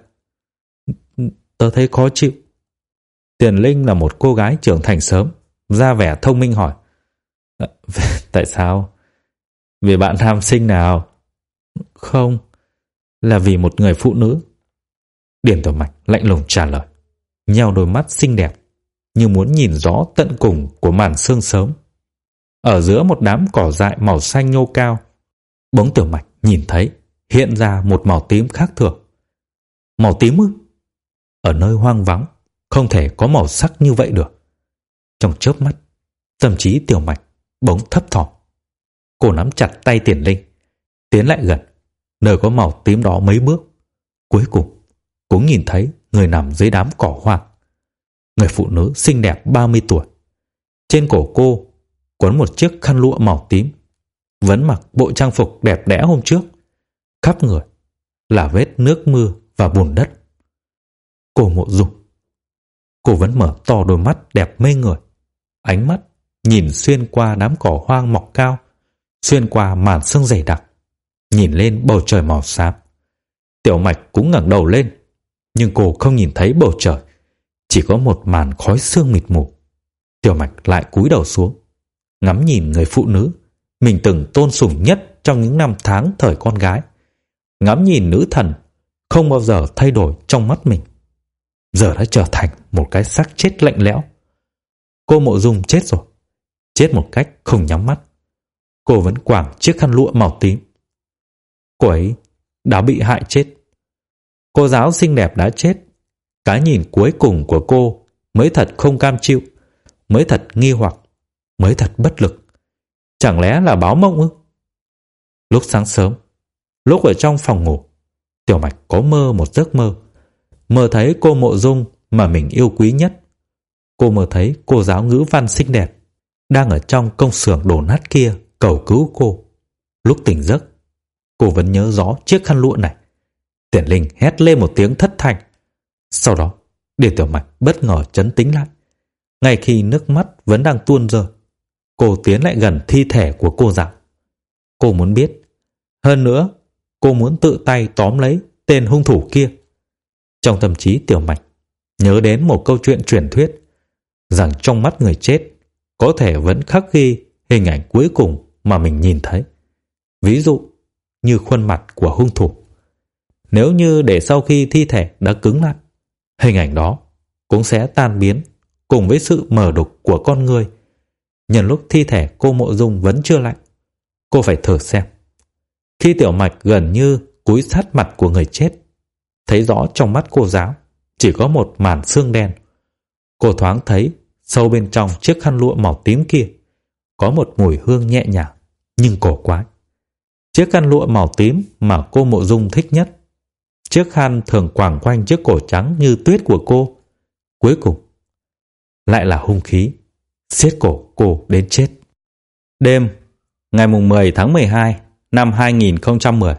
"Tớ thấy khó chịu." Tiền Linh là một cô gái trưởng thành sớm, ra vẻ thông minh hỏi: "Tại sao? Vì bạn nam sinh nào?" "Không, là vì một người phụ nữ." Điền Tiểu Mạch lạnh lùng trả lời, nheo đôi mắt xinh đẹp như muốn nhìn rõ tận cùng của màn sương sớm. Ở giữa một đám cỏ dại màu xanh nhô cao, bỗng Tiểu Mạch nhìn thấy hiện ra một màu tím khác thường. Màu tím ư? Ở nơi hoang vắng không thể có màu sắc như vậy được. Trong chớp mắt, tâm trí Tiểu Mạch bỗng thấp thỏm. Cô nắm chặt tay Tiền Linh, tiến lại gần nơi có màu tím đó mấy bước. Cuối cùng cũng nhìn thấy người nằm dưới đám cỏ hoang. Người phụ nữ xinh đẹp ba mươi tuổi. Trên cổ cô quấn một chiếc khăn lụa màu tím, vẫn mặc bộ trang phục đẹp đẽ hôm trước. Khắp người là vết nước mưa và bùn đất. Cô Mộ Dung. Cô vẫn mở to đôi mắt đẹp mê người, ánh mắt nhìn xuyên qua đám cỏ hoang mọc cao, xuyên qua màn sương dày đặc, nhìn lên bầu trời màu xám. Tiểu Mạch cũng ngẩng đầu lên, nhưng cô không nhìn thấy bầu trời, chỉ có một màn khói sương mịt mù. Tiểu Mạch lại cúi đầu xuống, ngắm nhìn người phụ nữ mình từng tôn sùng nhất trong những năm tháng thời con gái, ngắm nhìn nữ thần không bao giờ thay đổi trong mắt mình, giờ đã trở thành một cái xác chết lạnh lẽo. Cô Mộ Dung chết rồi, chết một cách không nhắm mắt. Cô vẫn quàng chiếc khăn lụa màu tím. Cô ấy đã bị hại chết. Cô giáo xinh đẹp đã chết. Cái nhìn cuối cùng của cô mới thật không cam chịu, mới thật nghi hoặc, mới thật bất lực. Chẳng lẽ là báo mộng ư? Lúc sáng sớm, lúc ở trong phòng ngủ, Tiểu Mạch có mơ một giấc mơ. Mơ thấy cô Mộ Dung mà mình yêu quý nhất. Cô mơ thấy cô giáo ngữ văn xinh đẹp đang ở trong công xưởng đổ nát kia cầu cứu cô. Lúc tỉnh giấc, cô vẫn nhớ rõ chiếc khăn lụa này. Tiền Linh hét lên một tiếng thất thanh. Sau đó, Điền Tiểu Mạch bất ngờ trấn tĩnh lại. Ngay khi nước mắt vẫn đang tuôn rơi, cô tiến lại gần thi thể của cô giáo. Cô muốn biết. Hơn nữa, cô muốn tự tay tóm lấy tên hung thủ kia. Trong tâm trí Tiểu Mạch nhớ đến một câu chuyện truyền thuyết rằng trong mắt người chết có thể vẫn khắc ghi hình ảnh cuối cùng mà mình nhìn thấy. Ví dụ như khuôn mặt của hung thủ. Nếu như để sau khi thi thể đã cứng lại, hình ảnh đó cũng sẽ tan biến cùng với sự mờ đục của con người. Nhân lúc thi thể cô Mộ Dung vẫn chưa lạnh, cô phải thử xem. Khi Tiểu Mạch gần như cúi sát mặt của người chết, thấy rõ trong mắt cô giáo chỉ có một màn xương đen. Cô thoáng thấy sâu bên trong chiếc khăn lụa màu tím kia có một mùi hương nhẹ nhàng nhưng cổ quái. Chiếc khăn lụa màu tím mà cô Mộ Dung thích nhất, chiếc khăn thường quàng quanh chiếc cổ trắng như tuyết của cô, cuối cùng lại là hung khí siết cổ cô đến chết. Đêm ngày mười tháng mười hai năm hai nghìn không trăm mười,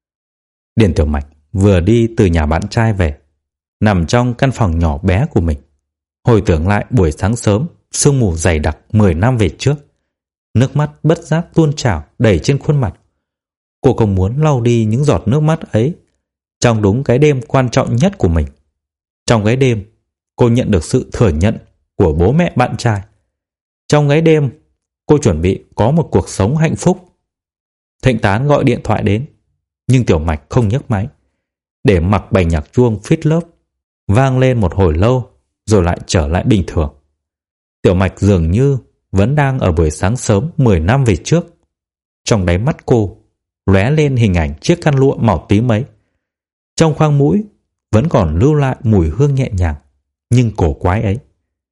Điền Tiểu Mạch vừa đi từ nhà bạn trai về, nằm trong căn phòng nhỏ bé của mình, hồi tưởng lại buổi sáng sớm sương mù dày đặc mười năm về trước. Nước mắt bất giác tuôn trào đầy trên khuôn mặt. Cô không muốn lau đi những giọt nước mắt ấy trong đúng cái đêm quan trọng nhất của mình. Trong cái đêm cô nhận được sự thừa nhận của bố mẹ bạn trai. Trong cái đêm cô chuẩn bị có một cuộc sống hạnh phúc. Thịnh Tán gọi điện thoại đến, nhưng Tiểu Mạch không nhấc máy, để mặc bài nhạc chuông Fit Love vang lên một hồi lâu rồi lại trở lại bình thường. Tiểu Mạch dường như vẫn đang ở buổi sáng sớm mười năm về trước. Trong đáy mắt cô lóe lên hình ảnh chiếc khăn lụa màu tím ấy. Trong khoang mũi vẫn còn lưu lại mùi hương nhẹ nhàng nhưng cổ quái ấy.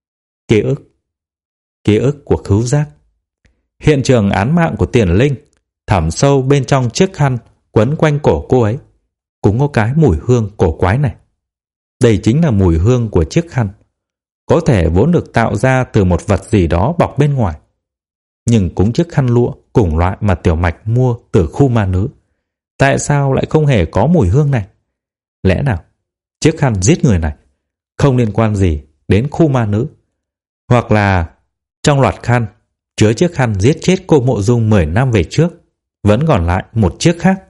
Ký ức, ký ức của khứu giác. Hiện trường án mạng của Tiền Linh thẳm sâu bên trong chiếc khăn quấn quanh cổ cô ấy cũng có cái mùi hương cổ quái này. Đây chính là mùi hương của chiếc khăn, có thể vốn được tạo ra từ một vật gì đó bọc bên ngoài. Nhưng cũng chiếc khăn lụa cùng loại mà Tiểu Mạch mua từ khu ma nữ, tại sao lại không hề có mùi hương này? Lẽ nào chiếc khăn giết người này không liên quan gì đến khu ma nữ? Hoặc là trong loạt khăn chứa chiếc khăn giết chết cô Mộ Dung mười năm về trước vẫn còn lại một chiếc khác?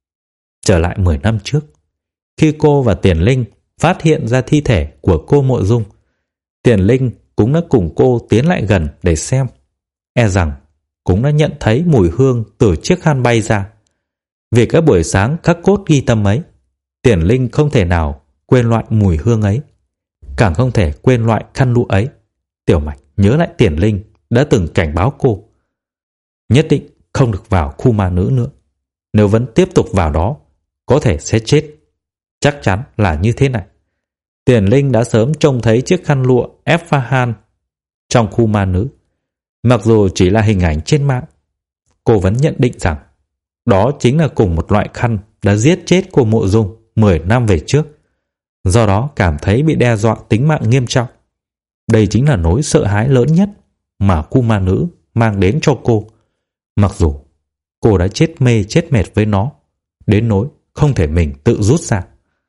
Trở lại mười năm trước, khi cô và Tiền Linh phát hiện ra thi thể của cô Mộ Dung, Tiền Linh cũng đã cùng cô tiến lại gần để xem. E rằng cũng đã nhận thấy mùi hương từ chiếc khăn bay ra. Vì cái buổi sáng khắc cốt ghi tâm ấy, Tiền Linh không thể nào quên loại mùi hương ấy, càng không thể quên loại khăn lụa ấy. Tiểu Mạch nhớ lại Tiền Linh đã từng cảnh báo cô nhất định không được vào khu ma nữ nữa. Nếu vẫn tiếp tục vào đó, có thể sẽ chết. Chắc chắn là như thế này. Tiền Linh đã sớm trông thấy chiếc khăn lụa Esfahan trong khu ma nữ. Mặc dù chỉ là hình ảnh trên mạng, cô vẫn nhận định rằng đó chính là cùng một loại khăn đã giết chết cô Mộ Dung mười năm về trước. Do đó cảm thấy bị đe dọa tính mạng nghiêm trọng. Đây chính là nỗi sợ hãi lớn nhất mà khu ma nữ mang đến cho cô. Mặc dù cô đã chết mê chết mệt với nó, đến nỗi không thể mình tự rút ra.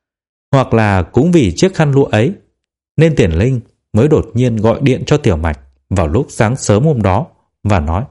Hoặc là cũng vì chiếc khăn lụa ấy nên Tiền Linh mới đột nhiên gọi điện cho Tiểu Mạch vào lúc sáng sớm hôm đó và nói: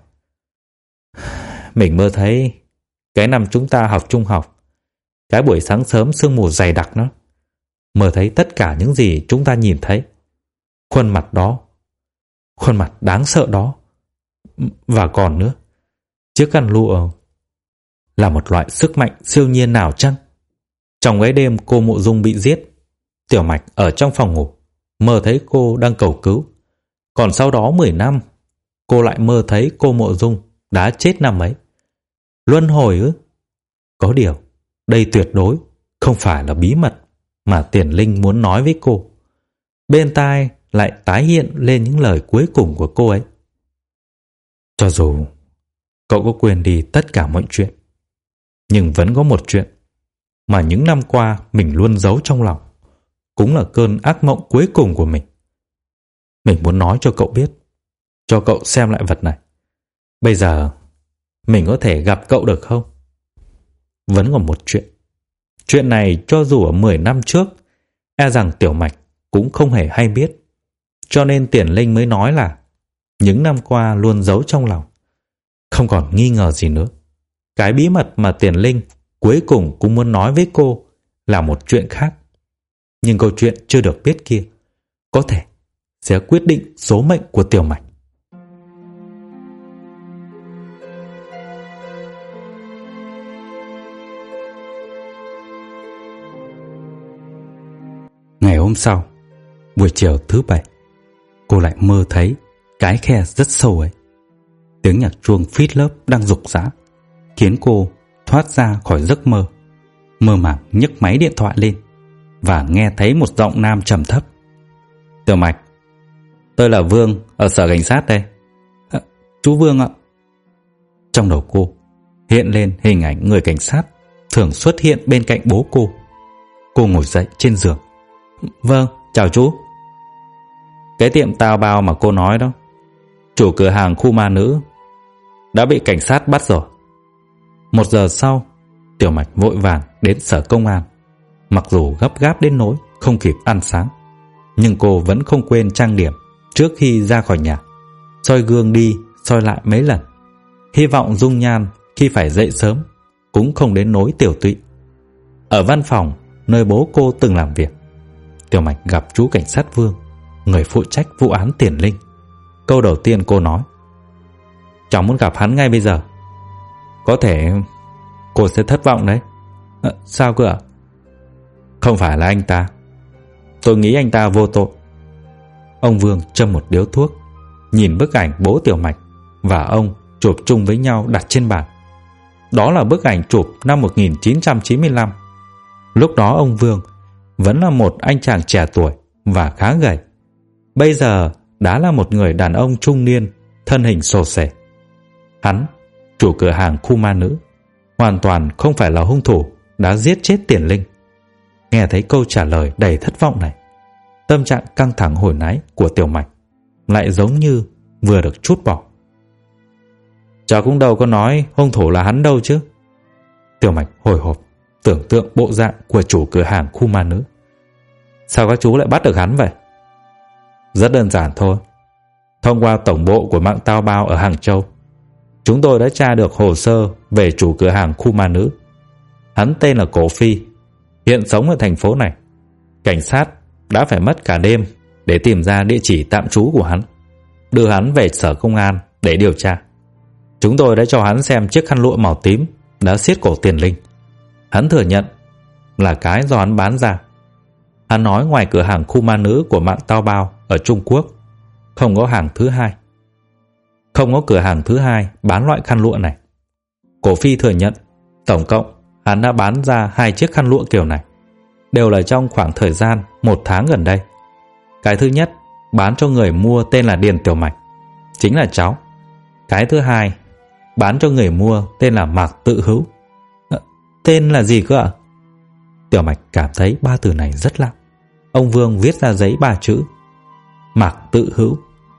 Mình mơ thấy cái năm chúng ta học trung học, cái buổi sáng sớm sương mù dày đặc đó. Mơ thấy tất cả những gì chúng ta nhìn thấy. Khuôn mặt đó, khuôn mặt đáng sợ đó. Và còn nữa, chiếc khăn lụa là một loại sức mạnh siêu nhiên nào chăng? Trong cái đêm cô Mộ Dung bị giết, Tiểu Mạch ở trong phòng ngủ mơ thấy cô đang cầu cứu. Còn sau đó mười năm, cô lại mơ thấy cô Mộ Dung đã chết năm ấy. Luân hồi ư? Có điều, đây tuyệt đối không phải là bí mật mà Tiền Linh muốn nói với cô. Bên tai lại tái hiện lên những lời cuối cùng của cô ấy. Cho dù cậu có quên đi tất cả mọi chuyện, nhưng vẫn có một chuyện mà những năm qua mình luôn giấu trong lòng, cũng là cơn ác mộng cuối cùng của mình. Mình muốn nói cho cậu biết, cho cậu xem lại vật này. Bây giờ mình có thể gặp cậu được không? Vẫn còn một chuyện. Chuyện này cho dù ở mười năm trước, e rằng Tiểu Mạch cũng không hề hay biết. Cho nên Tiền Linh mới nói là những năm qua luôn giấu trong lòng. Không còn nghi ngờ gì nữa. Cái bí mật mà Tiền Linh cuối cùng cũng muốn nói với cô là một chuyện khác. Nhưng câu chuyện chưa được biết kia có thể sẽ quyết định số mệnh của Tiểu Mạch. Ngày hôm sau, buổi chiều thứ bảy, cô lại mơ thấy cái khe rất sâu ấy. Tiếng nhạc chuông phít lớp đang rục rã khiến cô thoát ra khỏi giấc mơ. Mơ màng nhấc máy điện thoại lên và nghe thấy một giọng nam trầm thấp. Tiểu Mạch, tôi là Vương ở sở cảnh sát đây. À, chú Vương ạ. Trong đầu cô hiện lên hình ảnh người cảnh sát thường xuất hiện bên cạnh bố cô. Cô ngồi dậy trên giường. Vâng, chào chú. Cái tiệm tao bao mà cô nói đó, chủ cửa hàng khu ma nữ đã bị cảnh sát bắt rồi. Một giờ sau, Tiểu Mạch vội vàng đến sở công an. Mặc dù gấp gáp đến nỗi không kịp ăn sáng, nhưng cô vẫn không quên trang điểm trước khi ra khỏi nhà, soi gương đi soi lại mấy lần, hy vọng dung nhan khi phải dậy sớm cũng không đến nỗi tiểu tụy. Ở văn phòng nơi bố cô từng làm việc, Tiểu Mạch gặp chú cảnh sát Vương, người phụ trách vụ án Tiền Linh. Câu đầu tiên cô nói: cháu muốn gặp hắn ngay bây giờ. Có thể cô sẽ thất vọng đấy. À, sao cơ ạ? Không phải là anh ta. Tôi nghĩ anh ta vô tội. Ông Vương châm một điếu thuốc, nhìn bức ảnh bố Tiểu Mạch và ông chụp chung với nhau đặt trên bàn. Đó là bức ảnh chụp năm một nghìn chín trăm chín mươi lăm. Lúc đó ông Vương vẫn là một anh chàng trẻ tuổi và khá gầy. Bây giờ đã là một người đàn ông trung niên, thân hình xồ xề. Hắn, chủ cửa hàng khu ma nữ, hoàn toàn không phải là hung thủ đã giết chết Tiền Linh. Nghe thấy câu trả lời đầy thất vọng này, tâm trạng căng thẳng hồi nãy của Tiểu Mạch lại giống như vừa được trút bỏ. Cháu cũng đâu có nói hung thủ là hắn đâu chứ. Tiểu Mạch hồi hộp tưởng tượng bộ dạng của chủ cửa hàng khu ma nữ. Sao các chú lại bắt được hắn vậy? Rất đơn giản thôi. Thông qua tổng bộ của mạng tao bao ở Hàng Châu, chúng tôi đã tra được hồ sơ về chủ cửa hàng khu ma nữ. Hắn tên là Cổ Phi, hiện sống ở thành phố này. Cảnh sát đã phải mất cả đêm để tìm ra địa chỉ tạm trú của hắn, đưa hắn về sở công an để điều tra. Chúng tôi đã cho hắn xem chiếc khăn lụa màu tím đã siết cổ Tiền Linh. Hắn thừa nhận là cái do hắn bán ra. Hắn nói ngoài cửa hàng khu ma nữ của mạng tao bao ở Trung Quốc, không có hàng thứ hai. Không có cửa hàng thứ hai bán loại khăn lụa này. Cổ Phi thừa nhận tổng cộng hắn đã bán ra hai chiếc khăn lụa kiểu này, đều là trong khoảng thời gian một tháng gần đây. Cái thứ nhất bán cho người mua tên là Điền Tiểu Mạch, chính là cháu. Cái thứ hai bán cho người mua tên là Mạc Tự Hữu. À, tên là gì cơ ạ? Tiểu Mạch cảm thấy ba từ này rất lạ. Ông Vương viết ra giấy ba chữ: Mạc Tự Hữu.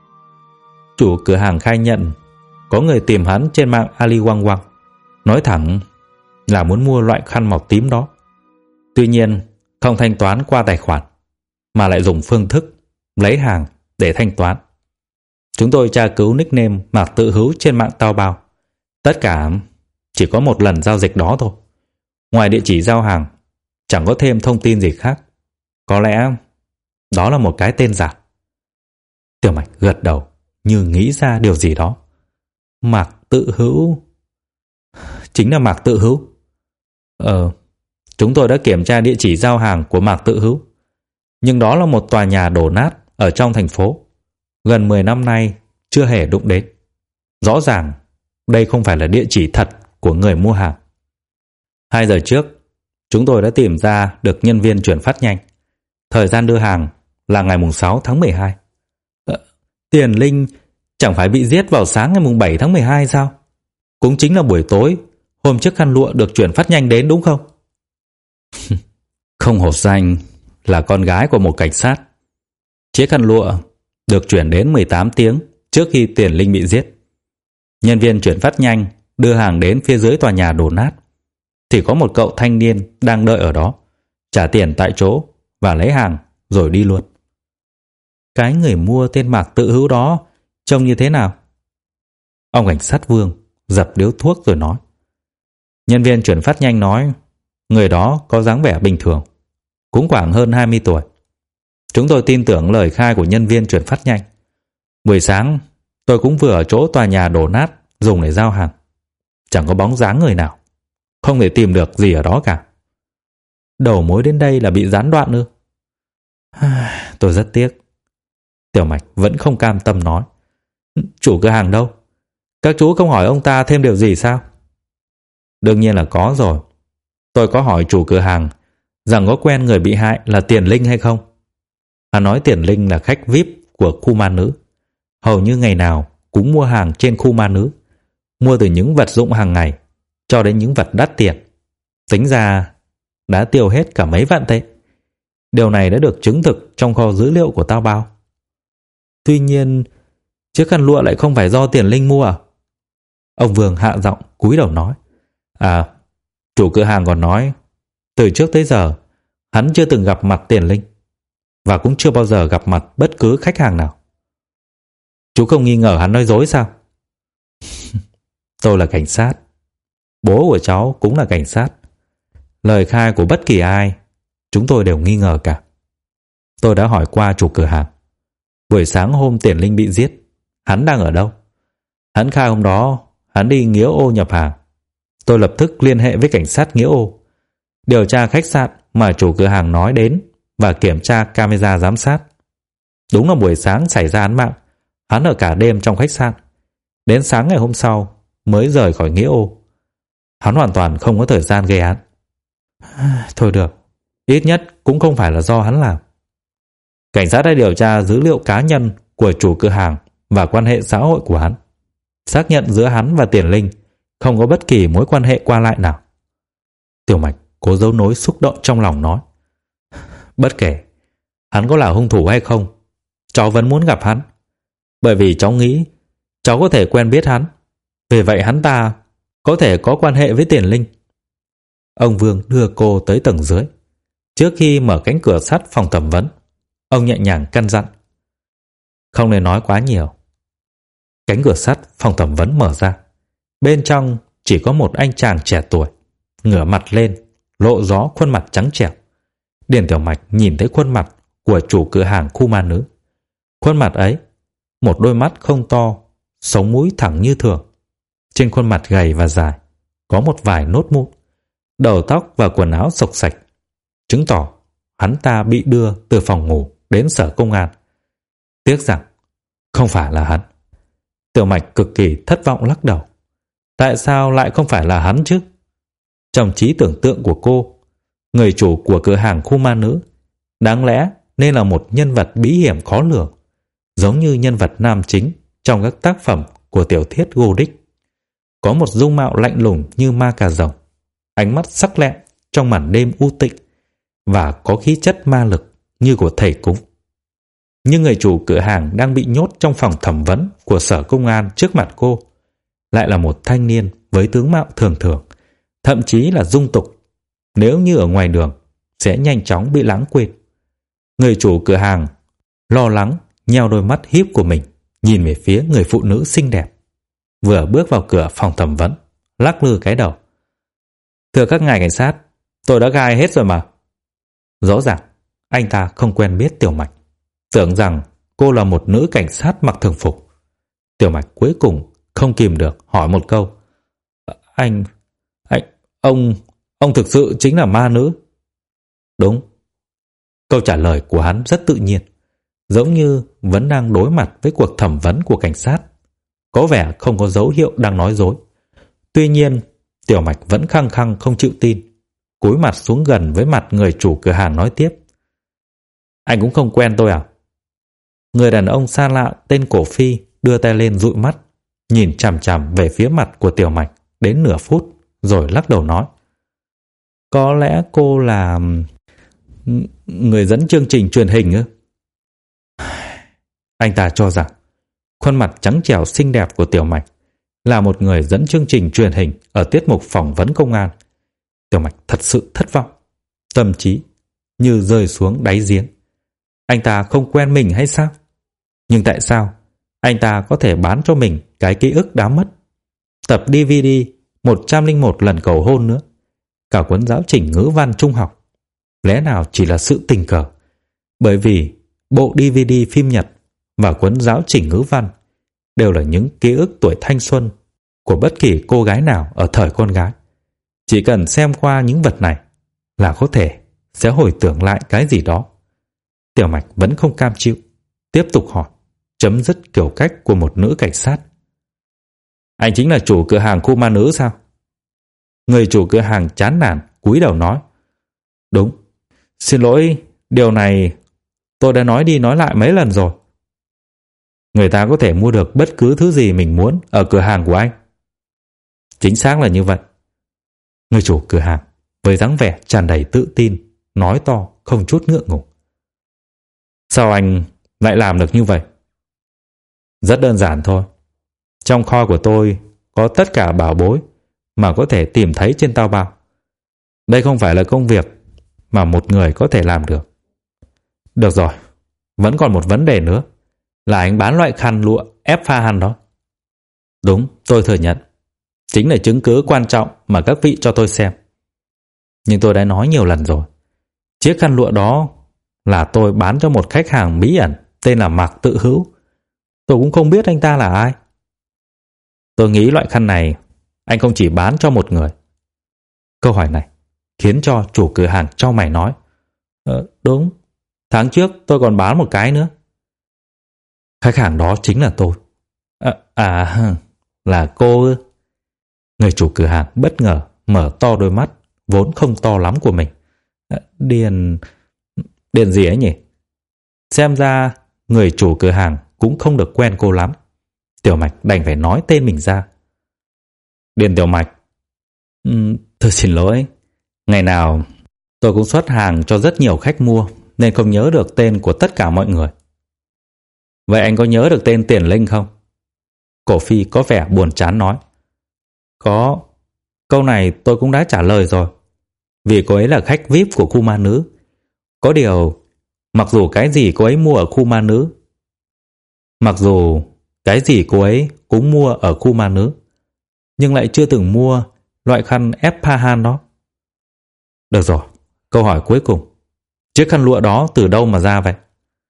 Chủ cửa hàng khai nhận có người tìm hắn trên mạng AliWangWang, nói thẳng là muốn mua loại khăn màu tím đó. Tuy nhiên không thanh toán qua tài khoản, mà lại dùng phương thức lấy hàng để thanh toán. Chúng tôi tra cứu nickname Mạc Tự Hữu trên mạng tao bao. Tất cả chỉ có một lần giao dịch đó thôi. Ngoài địa chỉ giao hàng, chẳng có thêm thông tin gì khác. Có lẽ đó là một cái tên giả. Tiểu Mạch gật đầu như nghĩ ra điều gì đó. Mạc Tự Hữu. Chính là Mạc Tự Hữu. Ờ, chúng tôi đã kiểm tra địa chỉ giao hàng của Mạc Tự Hữu, nhưng đó là một tòa nhà đổ nát ở trong thành phố, gần mười năm nay chưa hề đụng đến. Rõ ràng đây không phải là địa chỉ thật của người mua hàng. Hai giờ trước, chúng tôi đã tìm ra được nhân viên chuyển phát nhanh. Thời gian đưa hàng là ngày sáu tháng mười hai. Ờ, Tiền Linh chẳng phải bị giết vào sáng ngày bảy tháng mười hai sao? Cũng chính là buổi tối hôm chiếc khăn lụa được chuyển phát nhanh đến đúng không? Không hổ danh là con gái của một cảnh sát. Chiếc khăn lụa được chuyển đến mười tám tiếng trước khi Tiền Linh bị giết. Nhân viên chuyển phát nhanh đưa hàng đến phía dưới tòa nhà đổ nát, thì có một cậu thanh niên đang đợi ở đó, trả tiền tại chỗ và lấy hàng rồi đi luôn. Cái người mua tên Mạc Tự Hữu đó trông như thế nào? Ông cảnh sát Vương dập điếu thuốc rồi nói. Nhân viên chuyển phát nhanh nói Người đó có dáng vẻ bình thường, cũng khoảng hơn hai mươi tuổi. Chúng tôi tin tưởng lời khai của nhân viên chuyển phát nhanh. Buổi sáng, tôi cũng vừa ở chỗ tòa nhà đổ nát dùng để giao hàng. Chẳng có bóng dáng người nào, không thể tìm được gì ở đó cả. Đầu mối đến đây là bị gián đoạn ư? Tôi rất tiếc. Tiểu Mạch vẫn không cam tâm nói. Chủ cửa hàng đâu? Các chú không hỏi ông ta thêm điều gì sao? Đương nhiên là có rồi. Tôi có hỏi chủ cửa hàng rằng có quen người bị hại là Tiền Linh hay không. Hắn nói Tiền Linh là khách vi ai pi của khu ma nữ, hầu như ngày nào cũng mua hàng trên khu ma nữ, mua từ những vật dụng hàng ngày cho đến những vật đắt tiền. Tính ra đã tiêu hết cả mấy vạn tệ. Điều này đã được chứng thực trong kho dữ liệu của Tao Bao. Tuy nhiên, chiếc khăn lụa lại không phải do Tiền Linh mua à? Ông Vương hạ giọng cúi đầu nói. À, chủ cửa hàng còn nói từ trước tới giờ hắn chưa từng gặp mặt Tiền Linh, và cũng chưa bao giờ gặp mặt bất cứ khách hàng nào. Chú không nghi ngờ hắn nói dối sao? Tôi là cảnh sát. Bố của cháu cũng là cảnh sát. Lời khai của bất kỳ ai chúng tôi đều nghi ngờ cả. Tôi đã hỏi qua chủ cửa hàng. Buổi sáng hôm Tiền Linh bị giết, hắn đang ở đâu? Hắn khai hôm đó hắn đi Nghĩa Ô nhập hàng. Tôi lập tức liên hệ với cảnh sát Nghĩa Ô, điều tra khách sạn mà chủ cửa hàng nói đến và kiểm tra camera giám sát. Đúng là buổi sáng xảy ra án mạng, hắn ở cả đêm trong khách sạn. Đến sáng ngày hôm sau mới rời khỏi Nghĩa Ô. Hắn hoàn toàn không có thời gian gây án. Thôi được, ít nhất cũng không phải là do hắn làm. Cảnh sát đã điều tra dữ liệu cá nhân của chủ cửa hàng và quan hệ xã hội của hắn, xác nhận giữa hắn và Tiền Linh không có bất kỳ mối quan hệ qua lại nào. Tiểu Mạch cố giấu nỗi xúc động trong lòng nói. Bất kể hắn có là hung thủ hay không, cháu vẫn muốn gặp hắn, bởi vì cháu nghĩ cháu có thể quen biết hắn. Vì vậy hắn ta có thể có quan hệ với Tiền Linh. Ông Vương đưa cô tới tầng dưới. Trước khi mở cánh cửa sắt phòng thẩm vấn, ông nhẹ nhàng căn dặn. Không nên nói quá nhiều. Cánh cửa sắt phòng thẩm vấn mở ra. Bên trong chỉ có một anh chàng trẻ tuổi, ngửa mặt lên, lộ rõ khuôn mặt trắng trẻo. Điền Tiểu Mạch nhìn thấy khuôn mặt của chủ cửa hàng khu ma nữ. Khuôn mặt ấy, một đôi mắt không to, sống mũi thẳng như thường. Trên khuôn mặt gầy và dài có một vài nốt mụn, đầu tóc và quần áo xộc xạch, chứng tỏ hắn ta bị đưa từ phòng ngủ đến sở công an. Tiếc rằng không phải là hắn. Tiểu Mạch cực kỳ thất vọng lắc đầu. Tại sao lại không phải là hắn chứ? Trong trí tưởng tượng của cô, người chủ của cửa hàng khu ma nữ đáng lẽ nên là một nhân vật bí hiểm khó lường, giống như nhân vật nam chính trong các tác phẩm của tiểu thuyết Gothic. Có một dung mạo lạnh lùng như ma cà rồng, ánh mắt sắc lẹm trong màn đêm u tĩnh, và có khí chất ma lực như của thầy cúng. Nhưng người chủ cửa hàng đang bị nhốt trong phòng thẩm vấn của sở công an trước mặt cô lại là một thanh niên với tướng mạo thường thường, thậm chí là dung tục. Nếu như ở ngoài đường sẽ nhanh chóng bị lãng quên. Người chủ cửa hàng lo lắng nheo đôi mắt híp của mình nhìn về phía người phụ nữ xinh đẹp vừa bước vào cửa phòng thẩm vấn, lắc lư cái đầu. Thưa các ngài cảnh sát, tôi đã gai hết rồi mà. Rõ ràng anh ta không quen biết Tiểu Mạch, tưởng rằng cô là một nữ cảnh sát mặc thường phục. Tiểu Mạch cuối cùng không kìm được hỏi một câu. Anh, anh, ông, ông thực sự chính là ma nữ? Đúng. Câu trả lời của hắn rất tự nhiên, giống như vẫn đang đối mặt với cuộc thẩm vấn của cảnh sát, có vẻ không có dấu hiệu đang nói dối. Tuy nhiên, Tiểu Mạch vẫn khăng khăng không chịu tin, cúi mặt xuống gần với mặt người chủ cửa hàng nói tiếp. Anh cũng không quen tôi à? Người đàn ông xa lạ tên Cổ Phi đưa tay lên dụi mắt, nhìn chằm chằm về phía mặt của Tiểu Mạch đến nửa phút, rồi lắc đầu nói. Có lẽ cô là người dẫn chương trình truyền hình ư? Anh ta cho rằng khuôn mặt trắng trẻo xinh đẹp của Tiểu Mạch là một người dẫn chương trình truyền hình ở tiết mục phỏng vấn công an. Tiểu Mạch thật sự thất vọng, tâm trí như rơi xuống đáy giếng. Anh ta không quen mình hay sao? Nhưng tại sao anh ta có thể bán cho mình cái ký ức đã mất? Tập đê vê đê một trăm lẻ một lần cầu hôn nữa, cả cuốn giáo trình ngữ văn trung học. Lẽ nào chỉ là sự tình cờ? Bởi vì bộ đê vê đê phim Nhật và cuốn giáo trình ngữ văn đều là những ký ức tuổi thanh xuân của bất kỳ cô gái nào ở thời con gái. Chỉ cần xem qua những vật này là có thể sẽ hồi tưởng lại cái gì đó. Tiểu Mạch vẫn không cam chịu, tiếp tục hỏi, chấm dứt kiểu cách của một nữ cảnh sát. Anh chính là chủ cửa hàng khu ma nữ sao? Người chủ cửa hàng chán nản cúi đầu nói. Đúng. Xin lỗi, điều này tôi đã nói đi nói lại mấy lần rồi. Người ta có thể mua được bất cứ thứ gì mình muốn ở cửa hàng của anh. Chính xác là như vậy. Người chủ cửa hàng với dáng vẻ tràn đầy tự tin nói to không chút ngượng ngùng. Sao anh lại làm được như vậy? Rất đơn giản thôi. Trong kho của tôi có tất cả bảo bối mà có thể tìm thấy trên Taobao. Đây không phải là công việc mà một người có thể làm được. Được rồi, vẫn còn một vấn đề nữa, là anh bán loại khăn lụa ép pha hàn đó. Đúng, tôi thừa nhận. Chính là chứng cứ quan trọng mà các vị cho tôi xem. Nhưng tôi đã nói nhiều lần rồi. Chiếc khăn lụa đó là tôi bán cho một khách hàng bí ẩn tên là Mạc Tự Hữu. Tôi cũng không biết anh ta là ai. Tôi nghĩ loại khăn này anh không chỉ bán cho một người. Câu hỏi này khiến cho chủ cửa hàng chau mày nói. Ờ, đúng, tháng trước tôi còn bán một cái nữa. Khách hàng đó chính là tôi. À, à là cô ư? Người chủ cửa hàng bất ngờ mở to đôi mắt vốn không to lắm của mình. À, điền... Điền gì ấy nhỉ? Xem ra người chủ cửa hàng cũng không được quen cô lắm. Tiểu Mạch đành phải nói tên mình ra. Điền Tiểu Mạch. Ừ, tôi xin lỗi. Ngày nào tôi cũng xuất hàng cho rất nhiều khách mua nên không nhớ được tên của tất cả mọi người. Vậy anh có nhớ được tên Tiền Linh không? Cổ Phi có vẻ buồn chán nói. Có. Câu này tôi cũng đã trả lời rồi. Vì cô ấy là khách vi ai pi của khu ma nữ. Có điều, mặc dù cái gì cô ấy mua ở khu ma nữ, mặc dù cái gì cô ấy cũng mua ở khu ma nữ, nhưng lại chưa từng mua loại khăn ép pha han đó. Được rồi, câu hỏi cuối cùng. Chiếc khăn lụa đó từ đâu mà ra vậy?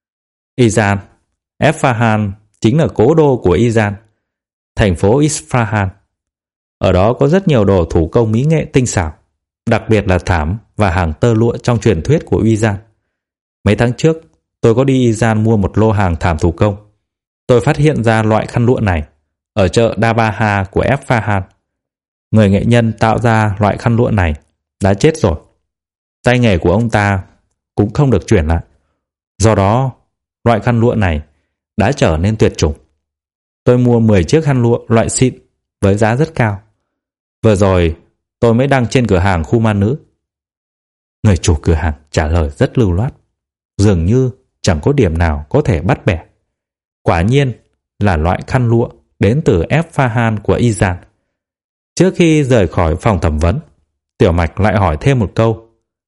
Isan. Esfahan chính là cố đô của Isan, thành phố Isfahan. Ở đó có rất nhiều đồ thủ công mỹ nghệ tinh xảo, đặc biệt là thảm và hàng tơ lụa trong truyền thuyết của Isan. Mấy tháng trước, tôi có đi Isan mua một lô hàng thảm thủ công. Tôi phát hiện ra loại khăn lụa này ở chợ Dabaha của Esfahan. Người nghệ nhân tạo ra loại khăn lụa này đã chết rồi. Tay nghề của ông ta cũng không được chuyển lại. Do đó, loại khăn lụa này đã trở nên tuyệt chủng. Tôi mua mười chiếc khăn lụa loại xịn với giá rất cao. Vừa rồi tôi mới đăng trên cửa hàng khu ma nữ. Người chủ cửa hàng trả lời rất lưu loát, dường như chẳng có điểm nào có thể bắt bẻ. Quả nhiên là loại khăn lụa đến từ Esfahan của Isan. Trước khi rời khỏi phòng thẩm vấn, Tiểu Mạch lại hỏi thêm một câu.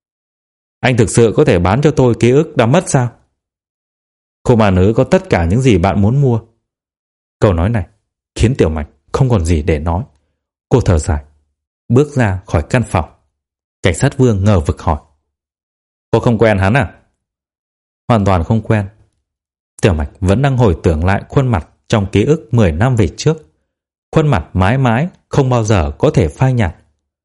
Anh thực sự có thể bán cho tôi ký ức đã mất sao? Khu ma nữ có tất cả những gì bạn muốn mua. Câu nói này khiến Tiểu Mạch không còn gì để nói. Cô thở dài, bước ra khỏi căn phòng. Cảnh sát Vương ngờ vực hỏi. Cô không quen hắn à? Hoàn toàn không quen. Tiểu Mạch vẫn đang hồi tưởng lại khuôn mặt trong ký ức mười năm về trước. Khuôn mặt mãi mãi không bao giờ có thể phai nhạt.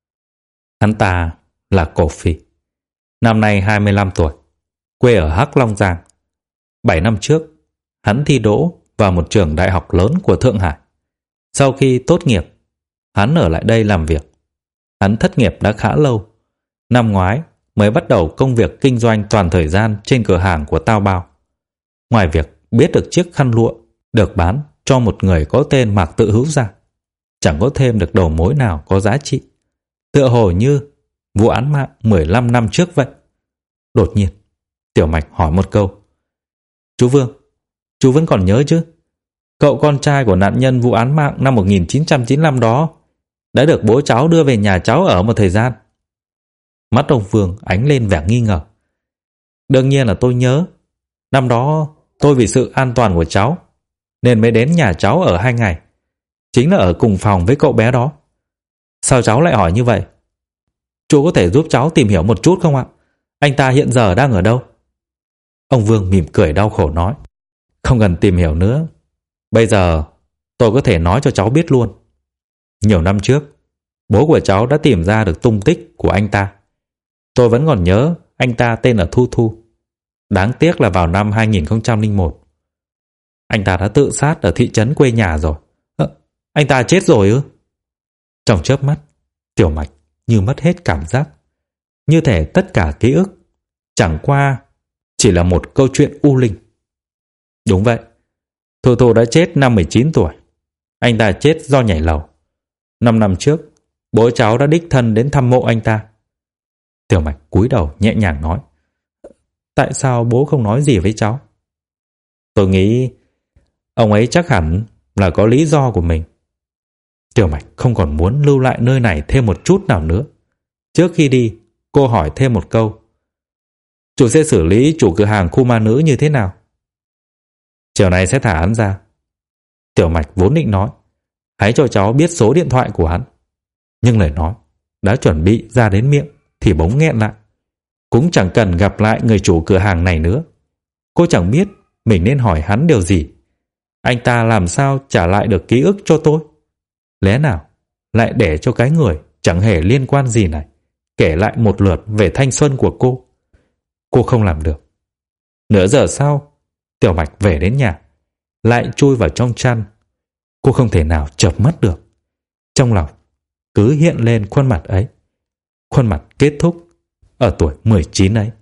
Hắn ta là Cổ Phi. Năm nay hai mươi lăm tuổi, quê ở Hắc Long Giang. bảy năm trước, hắn thi đỗ vào một trường đại học lớn của Thượng Hải. Sau khi tốt nghiệp, hắn ở lại đây làm việc. Hắn thất nghiệp đã khá lâu. Năm ngoái mới bắt đầu công việc kinh doanh toàn thời gian trên cửa hàng của Taobao. Ngoài việc biết được chiếc khăn lụa được bán cho một người có tên Mạc Tự Hữu ra, chẳng có thêm được đầu mối nào có giá trị. Tựa hồ như vụ án mạng mười lăm năm trước vậy. Đột nhiên, Tiểu Mạch hỏi một câu. Chú Vương, chú vẫn còn nhớ chứ? Cậu con trai của nạn nhân vụ án mạng năm một nghìn chín trăm chín mươi lăm đó đã được bố cháu đưa về nhà cháu ở một thời gian. Mắt ông Vương ánh lên vẻ nghi ngờ. Đương nhiên là tôi nhớ. Năm đó tôi vì sự an toàn của cháu nên mới đến nhà cháu ở hai ngày. Chính là ở cùng phòng với cậu bé đó. Sao cháu lại hỏi như vậy? Chú có thể giúp cháu tìm hiểu một chút không ạ? Anh ta hiện giờ đang ở đâu? Ông Vương mỉm cười đau khổ nói. Không cần tìm hiểu nữa. Bây giờ tôi có thể nói cho cháu biết luôn. Nhiều năm trước, bố của cháu đã tìm ra được tung tích của anh ta. Tôi vẫn còn nhớ anh ta tên là Thu Thu. Đáng tiếc là vào năm hai nghìn không trăm lẻ một, anh ta đã tự sát ở thị trấn quê nhà rồi. À, anh ta chết rồi ư? Trong chớp mắt, Tiểu Mạch như mất hết cảm giác. Như thể tất cả ký ức chẳng qua chỉ là một câu chuyện u linh. Đúng vậy, Thu Thu đã chết năm mười chín tuổi. Anh ta chết do nhảy lầu. Năm năm trước, bố cháu đã đích thân đến thăm mộ anh ta. Tiểu Mạch cúi đầu nhẹ nhàng nói. Tại sao bố không nói gì với cháu? Tôi nghĩ ông ấy chắc hẳn là có lý do của mình. Tiểu Mạch không còn muốn lưu lại nơi này thêm một chút nào nữa. Trước khi đi, cô hỏi thêm một câu. Chủ sẽ xử lý chủ cửa hàng khu ma nữ như thế nào? Chiều nay sẽ thả hắn ra. Tiểu Mạch vốn định nói, hãy cho cháu biết số điện thoại của hắn. Nhưng lời nói đã chuẩn bị ra đến miệng thì bỗng nghẹn lại. Cũng chẳng cần gặp lại người chủ cửa hàng này nữa. Cô chẳng biết mình nên hỏi hắn điều gì. Anh ta làm sao trả lại được ký ức cho tôi? Lẽ nào lại để cho cái người chẳng hề liên quan gì này kể lại một lượt về thanh xuân của cô? Cô không làm được. Nửa giờ sau, Tiểu Mạch về đến nhà, lại chui vào trong chăn. Cô không thể nào chợp mắt được. Trong lòng cứ hiện lên khuôn mặt ấy. Khuôn mặt kết thúc ở tuổi mười chín ấy.